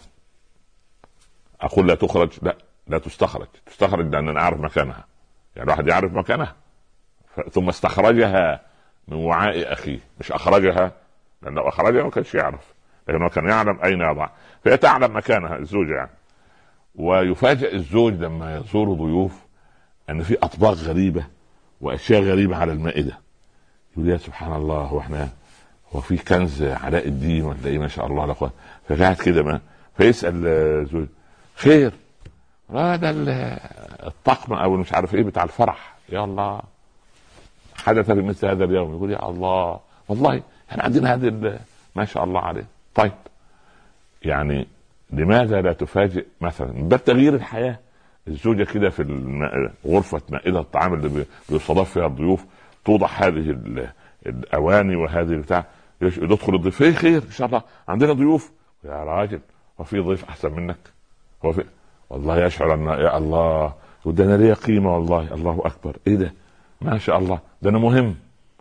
اقول لا تخرج، لا تستخرج لان انا اعرف مكانها، يعني الواحد يعرف مكانها ثم استخرجها من وعاء اخيه، مش اخرجها، لأن لو أخرجها ما كانش يعرف، لكنه كان يعلم أين يضع، فهي تعلم مكانها الزوجة يعني. ويفاجئ الزوج لما يزور ضيوف أن في أطباق غريبة وأشياء غريبة على المائدة، يقول يا سبحان الله، هو في كنز علاء الدين ولا إيه؟ ما شاء الله لقد. فقاعد كده ما فيسأل الزوج: خير؟ هذا الطقم أو مش عارف إيه بتاع الفرح، يا الله حدث في مثل هذا اليوم. يقول يا الله والله احنا عندنا هذه ما شاء الله عليه. طيب يعني لماذا لا تفاجئ مثلا باب تغيير الحياه الزوجه كده في غرفه مائده الطعام اللي بيستضاف فيها الضيوف، توضع هذه الاواني وهذه بتاع، يدخل الضيف: ايه خير ان شاء الله عندنا ضيوف. يا راجل وفي ضيف احسن منك؟ هو في والله يشعر ان يا الله وده انا ليا قيمه، والله الله اكبر، ايه ده ما شاء الله، ده انا مهم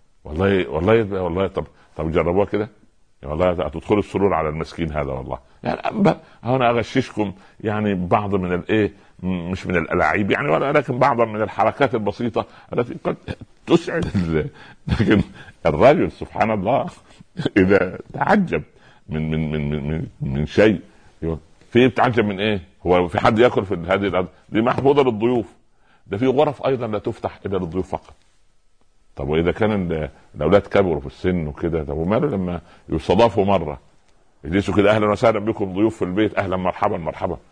والله. طب جربوها كده، والله تدخل السرور على المسكين هذا والله. يعني هنا اغششكم يعني بعض من الايه، مش من الالاعيب يعني، ولكن بعض من الحركات البسيطه التي قد تسعد لكن الرجل سبحان الله اذا تعجب من شيء، في تعجب من ايه؟ هو في حد ياكل في هذه الارض دي محفوظه للضيوف؟ ده في غرف ايضا لا تفتح الا للضيوف فقط. طب واذا كان الاولاد كبروا في السن وكده، طب وماله لما يستضافوا مره يجلسوا كده: اهلا وسهلا بكم ضيوف في البيت، اهلا مرحبا مرحبا.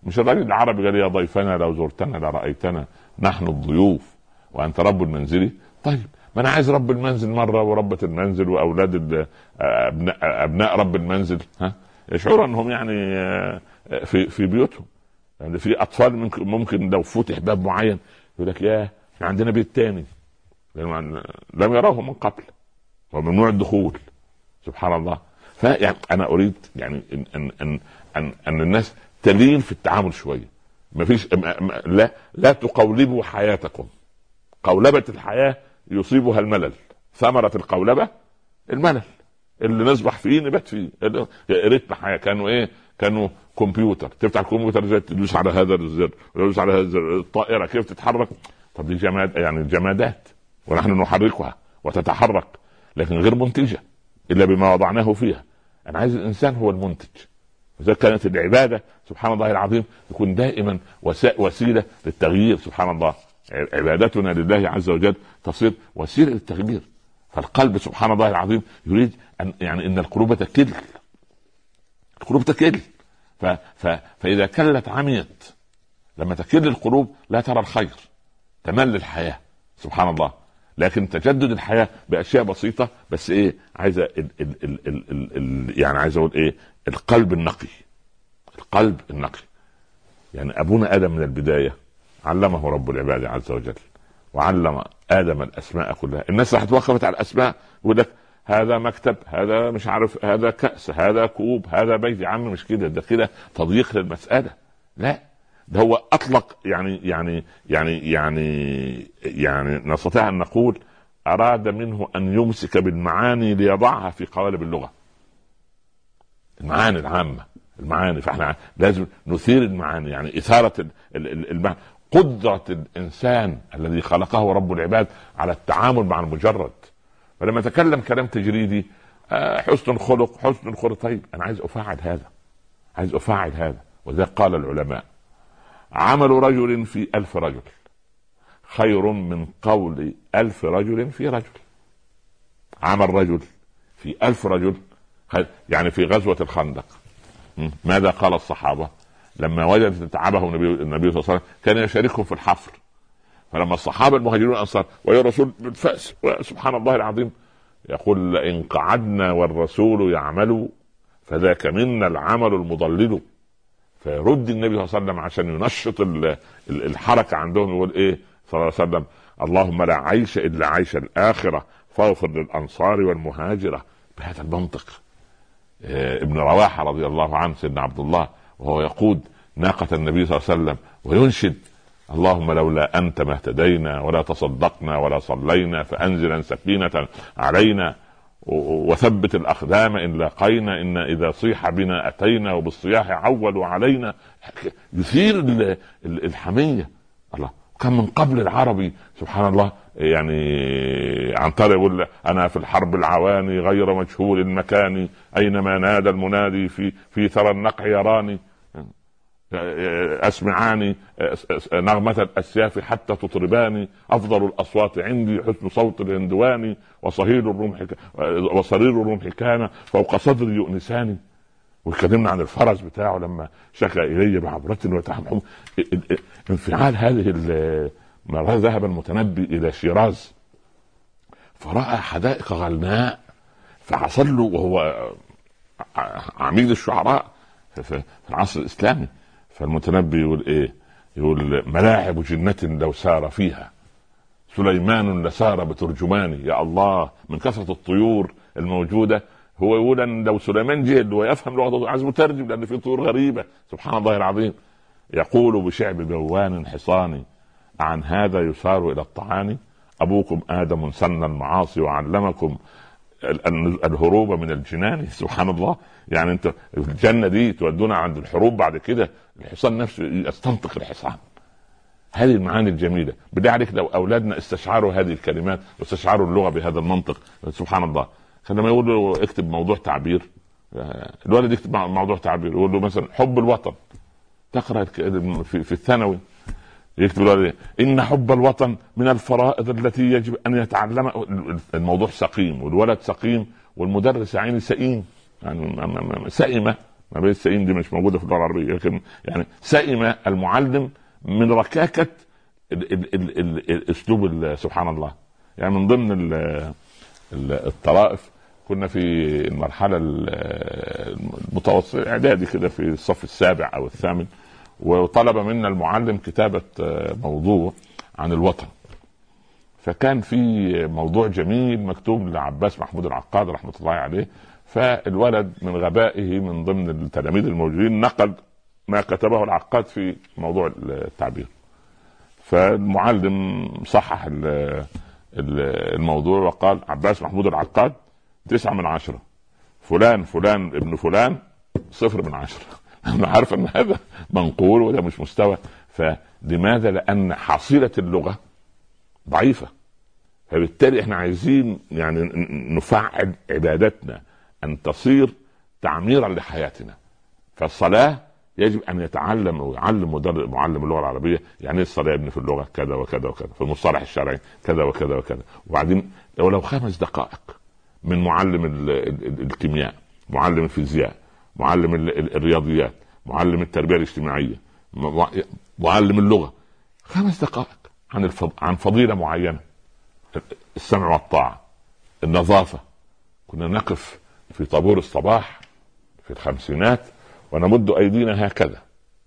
مش الراجل العربي قال يا ضيفنا لو زرتنا لرأيتنا نحن الضيوف وانت رب المنزل؟ طيب ما انا عايز رب المنزل مره وربة المنزل واولاد ابناء رب المنزل يشعروا انهم يعني في بيوتهم. يعني في اطفال ممكن لو فتح باب معين يقول لك يا احنا عندنا بيت تاني لم يروه من قبل وممنوع الدخول. سبحان الله. فيعني انا اريد يعني ان الناس تلين في التعامل شويه. ما فيش لا تقولبوا حياتكم. قولبة الحياة يصيبها الملل. ثمرة القولبة الملل اللي نصبح فيه نبات فيه. رتم حياة كانوا كمبيوتر. تفتح الكمبيوتر زي تدوس على هذا الزر وتدوس على هذا الزر. الطائرة كيف تتحرك؟ طب دي جماد يعني جمادات ونحن نحركها وتتحرك لكن غير منتجة إلا بما وضعناه فيها. أنا عايز الإنسان هو المنتج. إذا كانت العبادة سبحان الله العظيم يكون دائما وسيلة للتغيير. سبحان الله. عبادتنا لله عز وجل تصير وسيلة للتغيير. فالقلب سبحان الله العظيم يريد يعني ان القلوب تكل. القلوب تكل. فإذا كلت عميت. لما تكل القلوب لا ترى الخير. تمل الحياة. سبحان الله. لكن تجدد الحياة بأشياء بسيطة بس عايزة يعني عايز اقول القلب النقي. القلب النقي. يعني ابونا آدم من البداية علمه رب العباد عز وجل وعلم آدم الأسماء كلها. الناس راح توقفت على الأسماء يقول لك هذا مكتب، هذا مش عارف، هذا كأس، هذا كوب، هذا بيت. يا عم مش كده، ده كده تضييق للمسألة. لا، ده هو أطلق يعني نستطيع أن نقول أراد منه أن يمسك بالمعاني ليضعها في قوالب اللغة. المعاني العامة، المعاني. فاحنا لازم نثير المعاني، يعني إثارة المعنى. قدرة الإنسان الذي خلقه رب العباد على التعامل مع المجرد. فلما تكلم كلام تجريدي حسن الخلق طيب أنا عايز أفعل هذا. وذلك قال العلماء عمل رجل في 1000 رجل خير من قول 1000 رجل في رجل. عمل رجل في 1000 رجل يعني في غزوة الخندق ماذا قال الصحابة لما وجد تعبه النبي صلى الله عليه وسلم؟ كان يشاركهم في الحفر. فلما الصحابة المهاجرون الأنصار ويا رسول بالفأس سبحان الله العظيم يقول إن قعدنا والرسول يعمل فذاك منا العمل المضلل. فيرد النبي صلى الله عليه وسلم عشان ينشط الحركة عندهم يقول صلى الله عليه وسلم اللهم لا عيش إلا عيش الآخرة فاغفر للأنصار والمهاجرة. بهذا المنطق ابن رواحة رضي الله عنه سيدنا عبد الله وهو يقود ناقة النبي صلى الله عليه وسلم وينشد اللهم لولا أنت ما اهتدينا ولا تصدقنا ولا صلينا فأنزلا سكينة علينا وثبت الأقدام إن لاقينا إن إذا صيح بنا أتينا وبالصياح عولوا علينا. يثير الحمية. الله كان من قبل العربي سبحان الله يعني عنتر يقول أنا في الحرب العواني غير مجهول المكان أينما نادى المنادي في ثرى النقع يراني أسمعاني نغمة الأسياف حتى تطرباني أفضل الأصوات عندي حسن صوت الهندواني وصرير الرمح كان فوق صدري يؤنساني. واتكلمنا عن الفرس بتاعه لما شكى إلي بعبرة وتحمحم. انفعال هذه مرة ذهب المتنبي إلى شيراز فرأى حدائق غلناء فحصل له وهو عميد الشعراء في العصر الإسلامي. فالمتنبي يقول يقول ملاعب جنة لو سار فيها سليمان لسار بترجماني. يا الله من كثرة الطيور الموجودة. هو يقول أن لو سليمان جهل ويفهم لغة عايز مترجم لأن في طيور غريبة. سبحان الله العظيم. يقول بشعب جوان حصاني عن هذا يسار إلى الطعام أبوكم آدم سن المعاصي وعلمكم الهروب من الجنان. سبحان الله. يعني انت الجنة دي تودونا عند الحروب بعد كده الحصان نفسه يستنطق الحصان. هذه المعاني الجميلة. بدي عليك لو أولادنا استشعروا هذه الكلمات واستشعروا اللغة بهذا المنطق. سبحان الله. لما يقول له اكتب موضوع تعبير الولد يكتب موضوع تعبير يقول له مثلا حب الوطن تقرأ في الثانوي يكتب له إن حب الوطن من الفرائض التي يجب أن يتعلم. الموضوع سقيم والولد سقيم والمدرس عيني سئيم يعني سئمة ما بين السئيم دي مش موجوده في اللغه العربيه، لكن يعني سئم المعلم من ركاكه الاسلوب سبحان الله. يعني من ضمن الطرائف كنا في المرحله المتوسطه اعدادي كده في الصف السابع او الثامن، وطلب منا المعلم كتابه موضوع عن الوطن. فكان في موضوع جميل مكتوب لعباس محمود العقاد رحمه الله عليه، فالولد من غبائه من ضمن التلاميذ الموجودين نقل ما كتبه العقاد في موضوع التعبير. فالمعلم صحح الموضوع وقال عباس محمود العقاد 9/10، فلان فلان ابن فلان 0/10. أنا عارف أن هذا منقول وده مش مستوى. فلماذا؟ لأن حصيلة اللغة ضعيفة، فبالتالي احنا عايزين يعني نفعل عبادتنا أن تصير تعميرا لحياتنا. فالصلاة يجب أن يتعلم ويعلم معلم اللغة العربية يعني الصلاة ابن في اللغة كذا وكذا وكذا، في المصطلح الشرعي كذا وكذا وكذا. وبعدين لو 5 دقائق من معلم الكيمياء، معلم الفيزياء، معلم الرياضيات، معلم التربية الاجتماعية، معلم اللغة، 5 دقائق عن فضيلة معينة، السمع والطاعة، النظافة. كنا نقف في طابور الصباح في الخمسينات ونمد أيدينا هكذا،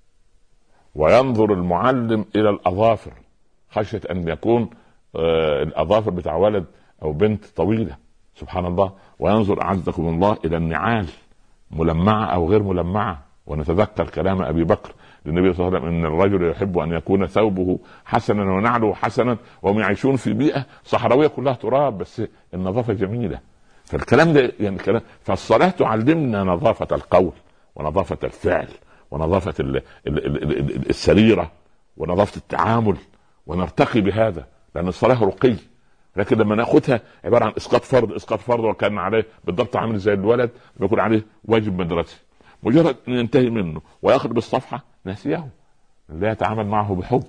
وينظر المعلم إلى الأظافر خشية أن يكون الأظافر بتاع ولد أو بنت طويلة، سبحان الله. وينظر أعزكم الله إلى النعال ملمعة أو غير ملمعة. ونتذكر كلام أبي بكر للنبي صلى الله عليه وسلم إن الرجل يحب أن يكون ثوبه حسنا ونعله حسنا، وهم يعيشون في بيئة صحراوية كلها تراب بس النظافة جميلة. فالكلام ده يعني كلام. فالصلاة تعلمنا نظافة القول ونظافة الفعل ونظافة السريرة ونظافة التعامل، ونرتقي بهذا، لأن الصلاة رقي. لكن لما ناخدها عبارة عن اسقاط فرض وكان عليه بالضبط عامل زي الولد بيكون عليه واجب مدرسي، مجرد ان ينتهي منه ويقرب الصفحة نسيه، لا يتعامل معه بحب.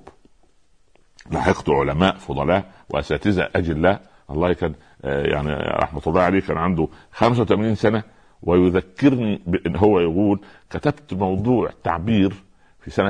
لحقت علماء فضلاء واساتذه اجلاء الله كان يعني رحمه الله عليه كان عنده 85 سنة ويذكرني بان هو يقول كتبت موضوع تعبير في سنة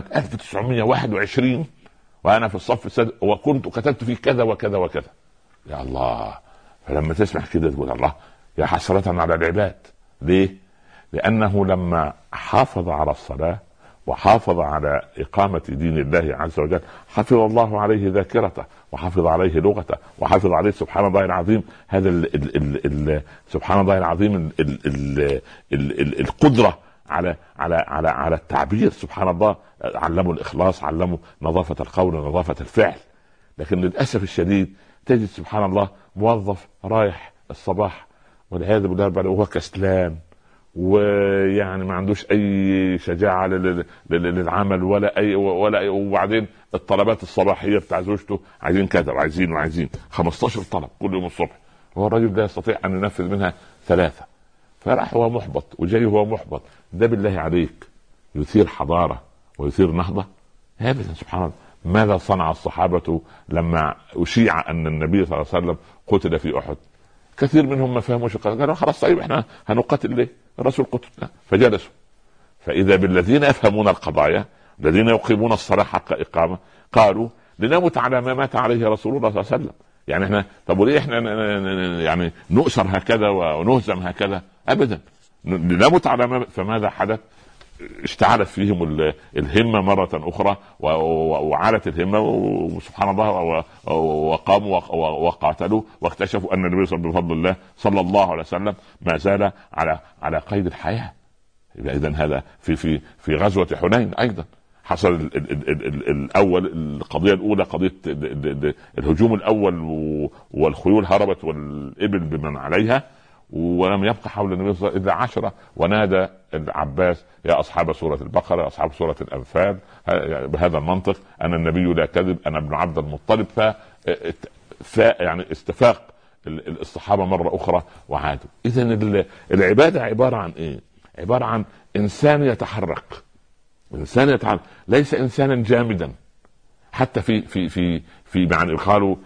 1921 وانا في الصف السادس وكنت كتبت فيه كذا وكذا وكذا. يا الله. فلما تسمع كده تقول الله يا حسرة على العباد. ليه؟ لأنه لما حافظ على الصلاة وحافظ على إقامة دين الله عز وجل حفظ الله عليه ذاكرته وحفظ عليه لغته وحفظ عليه سبحان الله العظيم هذا سبحان الله العظيم القدرة على التعبير. سبحان الله علموا الإخلاص، علموا نظافة القول ونظافة الفعل. لكن للأسف الشديد تجد سبحان الله موظف رايح الصباح والعياذ بالله وهو كسلان ويعني ما عندوش اي شجاعه للعمل ولا وبعدين الطلبات الصباحيه بتاع زوجته عايزين كذا وعايزين 15 طلب كل يوم الصبح، هو الرجل لا يستطيع ان ينفذ منها 3. فراح هو محبط وجاي هو محبط. ده بالله عليك يثير حضاره ويثير نهضه؟ ابدا. سبحان الله. ماذا صنع الصحابه لما اشيع ان النبي صلى الله عليه وسلم قتل في احد؟ كثير منهم ما فهموش، قالوا خلاص طيب احنا هنقاتل ليه؟ الرسول قتل. فجلسوا. فاذا بالذين يفهمون القضايا الذين يقيمون الصلاة حق اقامه قالوا لنمت على ما مات عليه رسول الله صلى الله عليه وسلم. يعني احنا طب وليه احنا يعني نؤسر هكذا ونهزم هكذا؟ ابدا. لنمت على ما. فماذا حدث؟ اشتعلت فيهم الهمة مرة أخرى وعالت الهمة وسبحان الله وقاموا وقاتلوا واكتشفوا أن النبي بفضل الله صلى الله عليه وسلم ما زال على قيد الحياة. إذن هذا في غزوة حنين أيضا حصل الأول القضية الأولى قضية الهجوم الأول والخيول هربت والإبل بمن عليها ولم يبقى حول النبي صلى الله عليه وسلم إلا 10. ونادى العباس يا أصحاب سورة البقرة يا أصحاب سورة الأنفال بهذا المنطق أنا النبي لا كذب أنا ابن عبد المطلب. يعني استفاق الصحابة مرة أخرى وعادوا. إذن العبادة عبارة عن إيه؟ عبارة عن إنسان يتحرك، إنسان يتحرك ليس إنسانا جامدا. حتى في معنى قالوا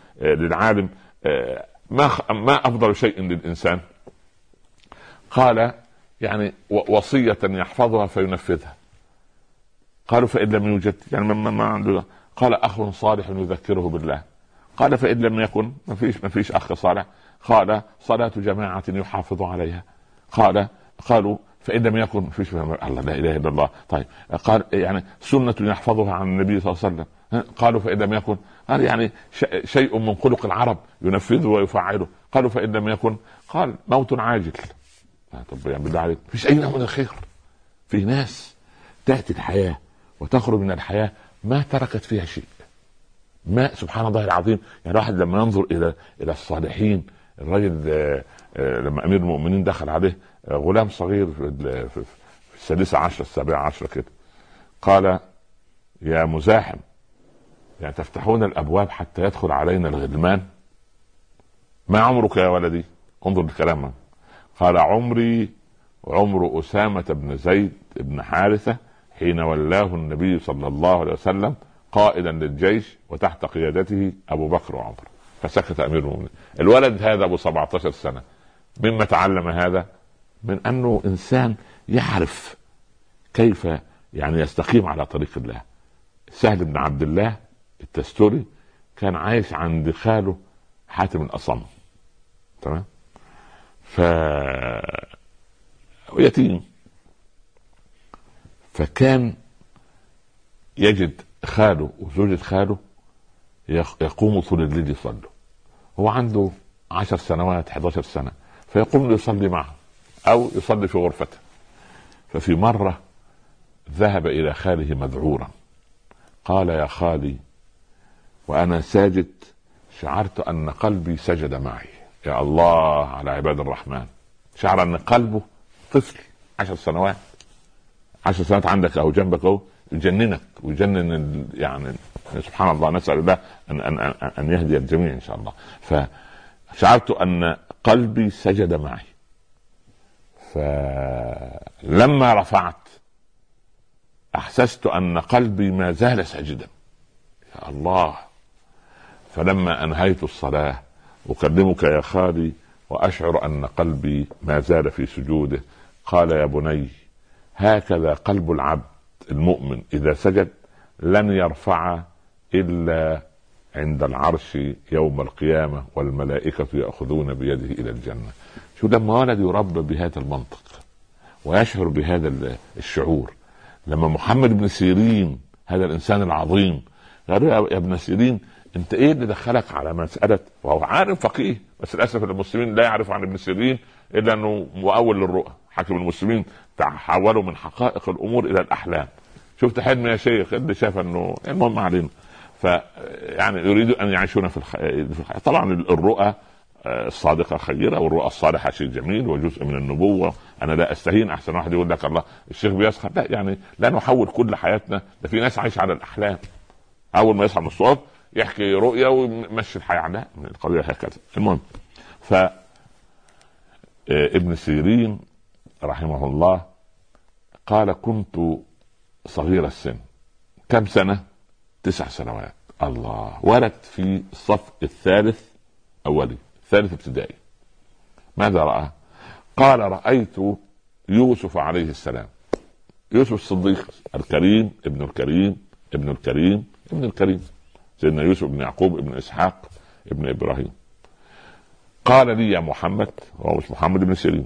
للعالم ما أفضل شيء للإنسان؟ قال يعني وصية يحفظها فينفذها. قالوا فإن لم يوجد يعني ما عنده. قال أخ صالح يذكره بالله. قال فإن لم يكن ما فيش أخ صالح. قال صلاة جماعة يحافظ عليها. قالوا فإن لم يكن فيش الله لا إله إلا الله. طيب قال يعني سنة يحفظها عن النبي صلى الله عليه وسلم. قالوا فإن لم يكن. قال يعني شيء من خلق العرب ينفذه ويفعله. قالوا فإن لم يكن. قال موت عاجل. طب يعني بالله عليك فيش أي نوع من الخير. في ناس تأتي الحياة وتخرج من الحياة ما تركت فيها شيء. ما سبحان الله العظيم. يعني الواحد لما ينظر إلى الصالحين. الرجل لما أمير المؤمنين دخل عليه غلام صغير في 16 17 كده. قال يا مزاحم يعني تفتحون الأبواب حتى يدخل علينا الغلمان. ما عمرك يا ولدي؟ انظر لكلامه. قال عمري عمر أسامة بن زيد بن حارثة حين ولاه النبي صلى الله عليه وسلم قائدا للجيش وتحت قيادته أبو بكر وعمر. فسكت أمير المؤمنين. الولد هذا أبو 17 سنة مما تعلم هذا؟ من أنه إنسان يعرف كيف يعني يستقيم على طريق الله. سهل بن عبد الله التستوري كان عايش عند خاله حاتم الأصم. تمام. يتيم. فكان يجد خاله وزوجة خاله يقوم طول الليل يصلوا. هو عنده 10 سنوات 11 سنة فيقوم يصلي معه أو يصلي في غرفته. ففي مرة ذهب إلى خاله مذعورا. قال يا خالي وأنا ساجد شعرت أن قلبي سجد معي. يا الله على عباد الرحمن. شعر أن قلبه طفل 10 سنوات. 10 سنوات عندك أو جنبك أو يجننك ويجنن يعني سبحان الله. نسأل الله أن يهدي الجميع إن شاء الله. فشعرت أن قلبي سجد معي. فلما رفعت أحسست أن قلبي ما زال ساجدا. يا الله. فلما أنهيت الصلاة أكلمك يا خالي وأشعر أن قلبي ما زال في سجوده. قال يا بني هكذا قلب العبد المؤمن إذا سجد لن يرفع إلا عند العرش يوم القيامة والملائكة يأخذون بيده إلى الجنة. شو لما ولد يربى بهذا المنطق ويشعر بهذا الشعور. لما محمد بن سيرين هذا الإنسان العظيم قال يا ابن سيرين انت ايه اللي دخلك على مسألة وهو عالم فقيه بس للأسف المسلمين لا يعرفوا عن ابن سيرين إلا أنه مؤول للرؤى. حكم المسلمين تحولوا من حقائق الأمور إلى الأحلام. شفت حلم يا شيخ اللي شاف أنه المهم علينا. فيعني يريدوا أن يعيشون في الخير. طبعا الرؤى الصادقة خيرة والرؤى الصالحة شيء جميل وجزء من النبوة. أنا لا أستهين. أحسن واحد يقول لك الله الشيخ بيسخر. لا يعني لا نحول كل حياتنا. ده في ناس عايش على الأحلام. أول ما يصحى من الصبح يحكي رؤية ويمشي الحياة على القضية هكذا. المهم ابن سيرين رحمه الله قال كنت صغير السن. كم سنة؟ 9 سنوات. الله. ولد في الصف الثالث أولي ثالث ابتدائي. ماذا رأى؟ قال رأيت يوسف عليه السلام. يوسف الصديق الكريم ابن الكريم ابن الكريم ابن الكريم سيدنا يوسف بن يعقوب ابن إسحاق ابن إبراهيم. قال لي يا محمد هو مش محمد بن سيرين.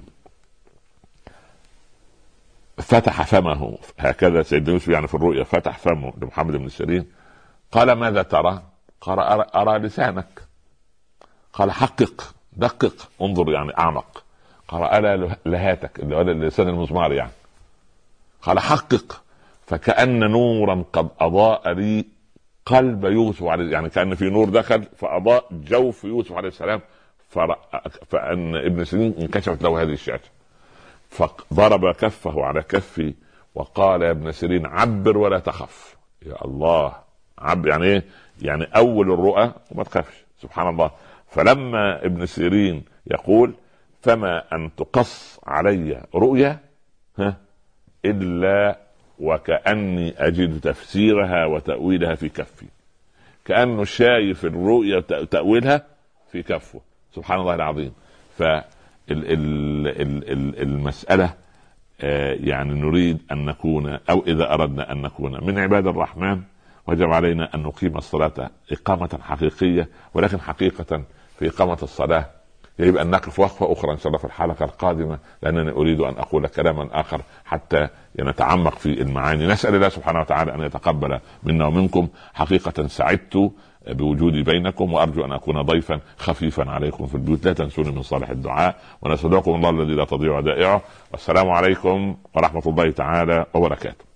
فتح فمه هكذا سيدنا يوسف يعني في الرؤيا فتح فمه لمحمد بن سيرين. قال ماذا ترى؟ قال أرى لسانك. قال حقق دقق انظر يعني أعمق. قال ألا لهاتك اللي هو لسان المزمار يعني. قال حقق فكأن نورا قد أضاء لي قلب يوسف عليه يعني كأن في نور دخل فأضاء جوف يوسف عليه السلام. فأن ابن سيرين انكشفت له هذه الشاشة فضرب كفه على كفي وقال يا ابن سيرين عبر ولا تخف. يا الله. عبر يعني ايه؟ يعني أول الرؤى وما تخافش. سبحان الله. فلما ابن سيرين يقول فما أن تقص علي رؤيا إلا وكأني أجد تفسيرها وتأويلها في كفي. كأنه شايف الرؤيا تأويلها في كفه. سبحان الله العظيم. فالمسألة يعني نريد أن نكون، أو إذا أردنا أن نكون من عباد الرحمن، وجب علينا أن نقيم الصلاة إقامة حقيقية. ولكن حقيقة في إقامة الصلاة يجب أن نقف وقفة أخرى إن شاء الله في الحلقة القادمة، لأنني أريد أن أقول كلاما آخر حتى نتعمق في المعاني. نسأل الله سبحانه وتعالى أن يتقبل منا ومنكم. حقيقة سعدت بوجودي بينكم، وأرجو أن أكون ضيفا خفيفا عليكم في البيوت. لا تنسوني من صالح الدعاء، ونستودعكم الله الذي لا تضيع ودائعه. والسلام عليكم ورحمة الله تعالى وبركاته.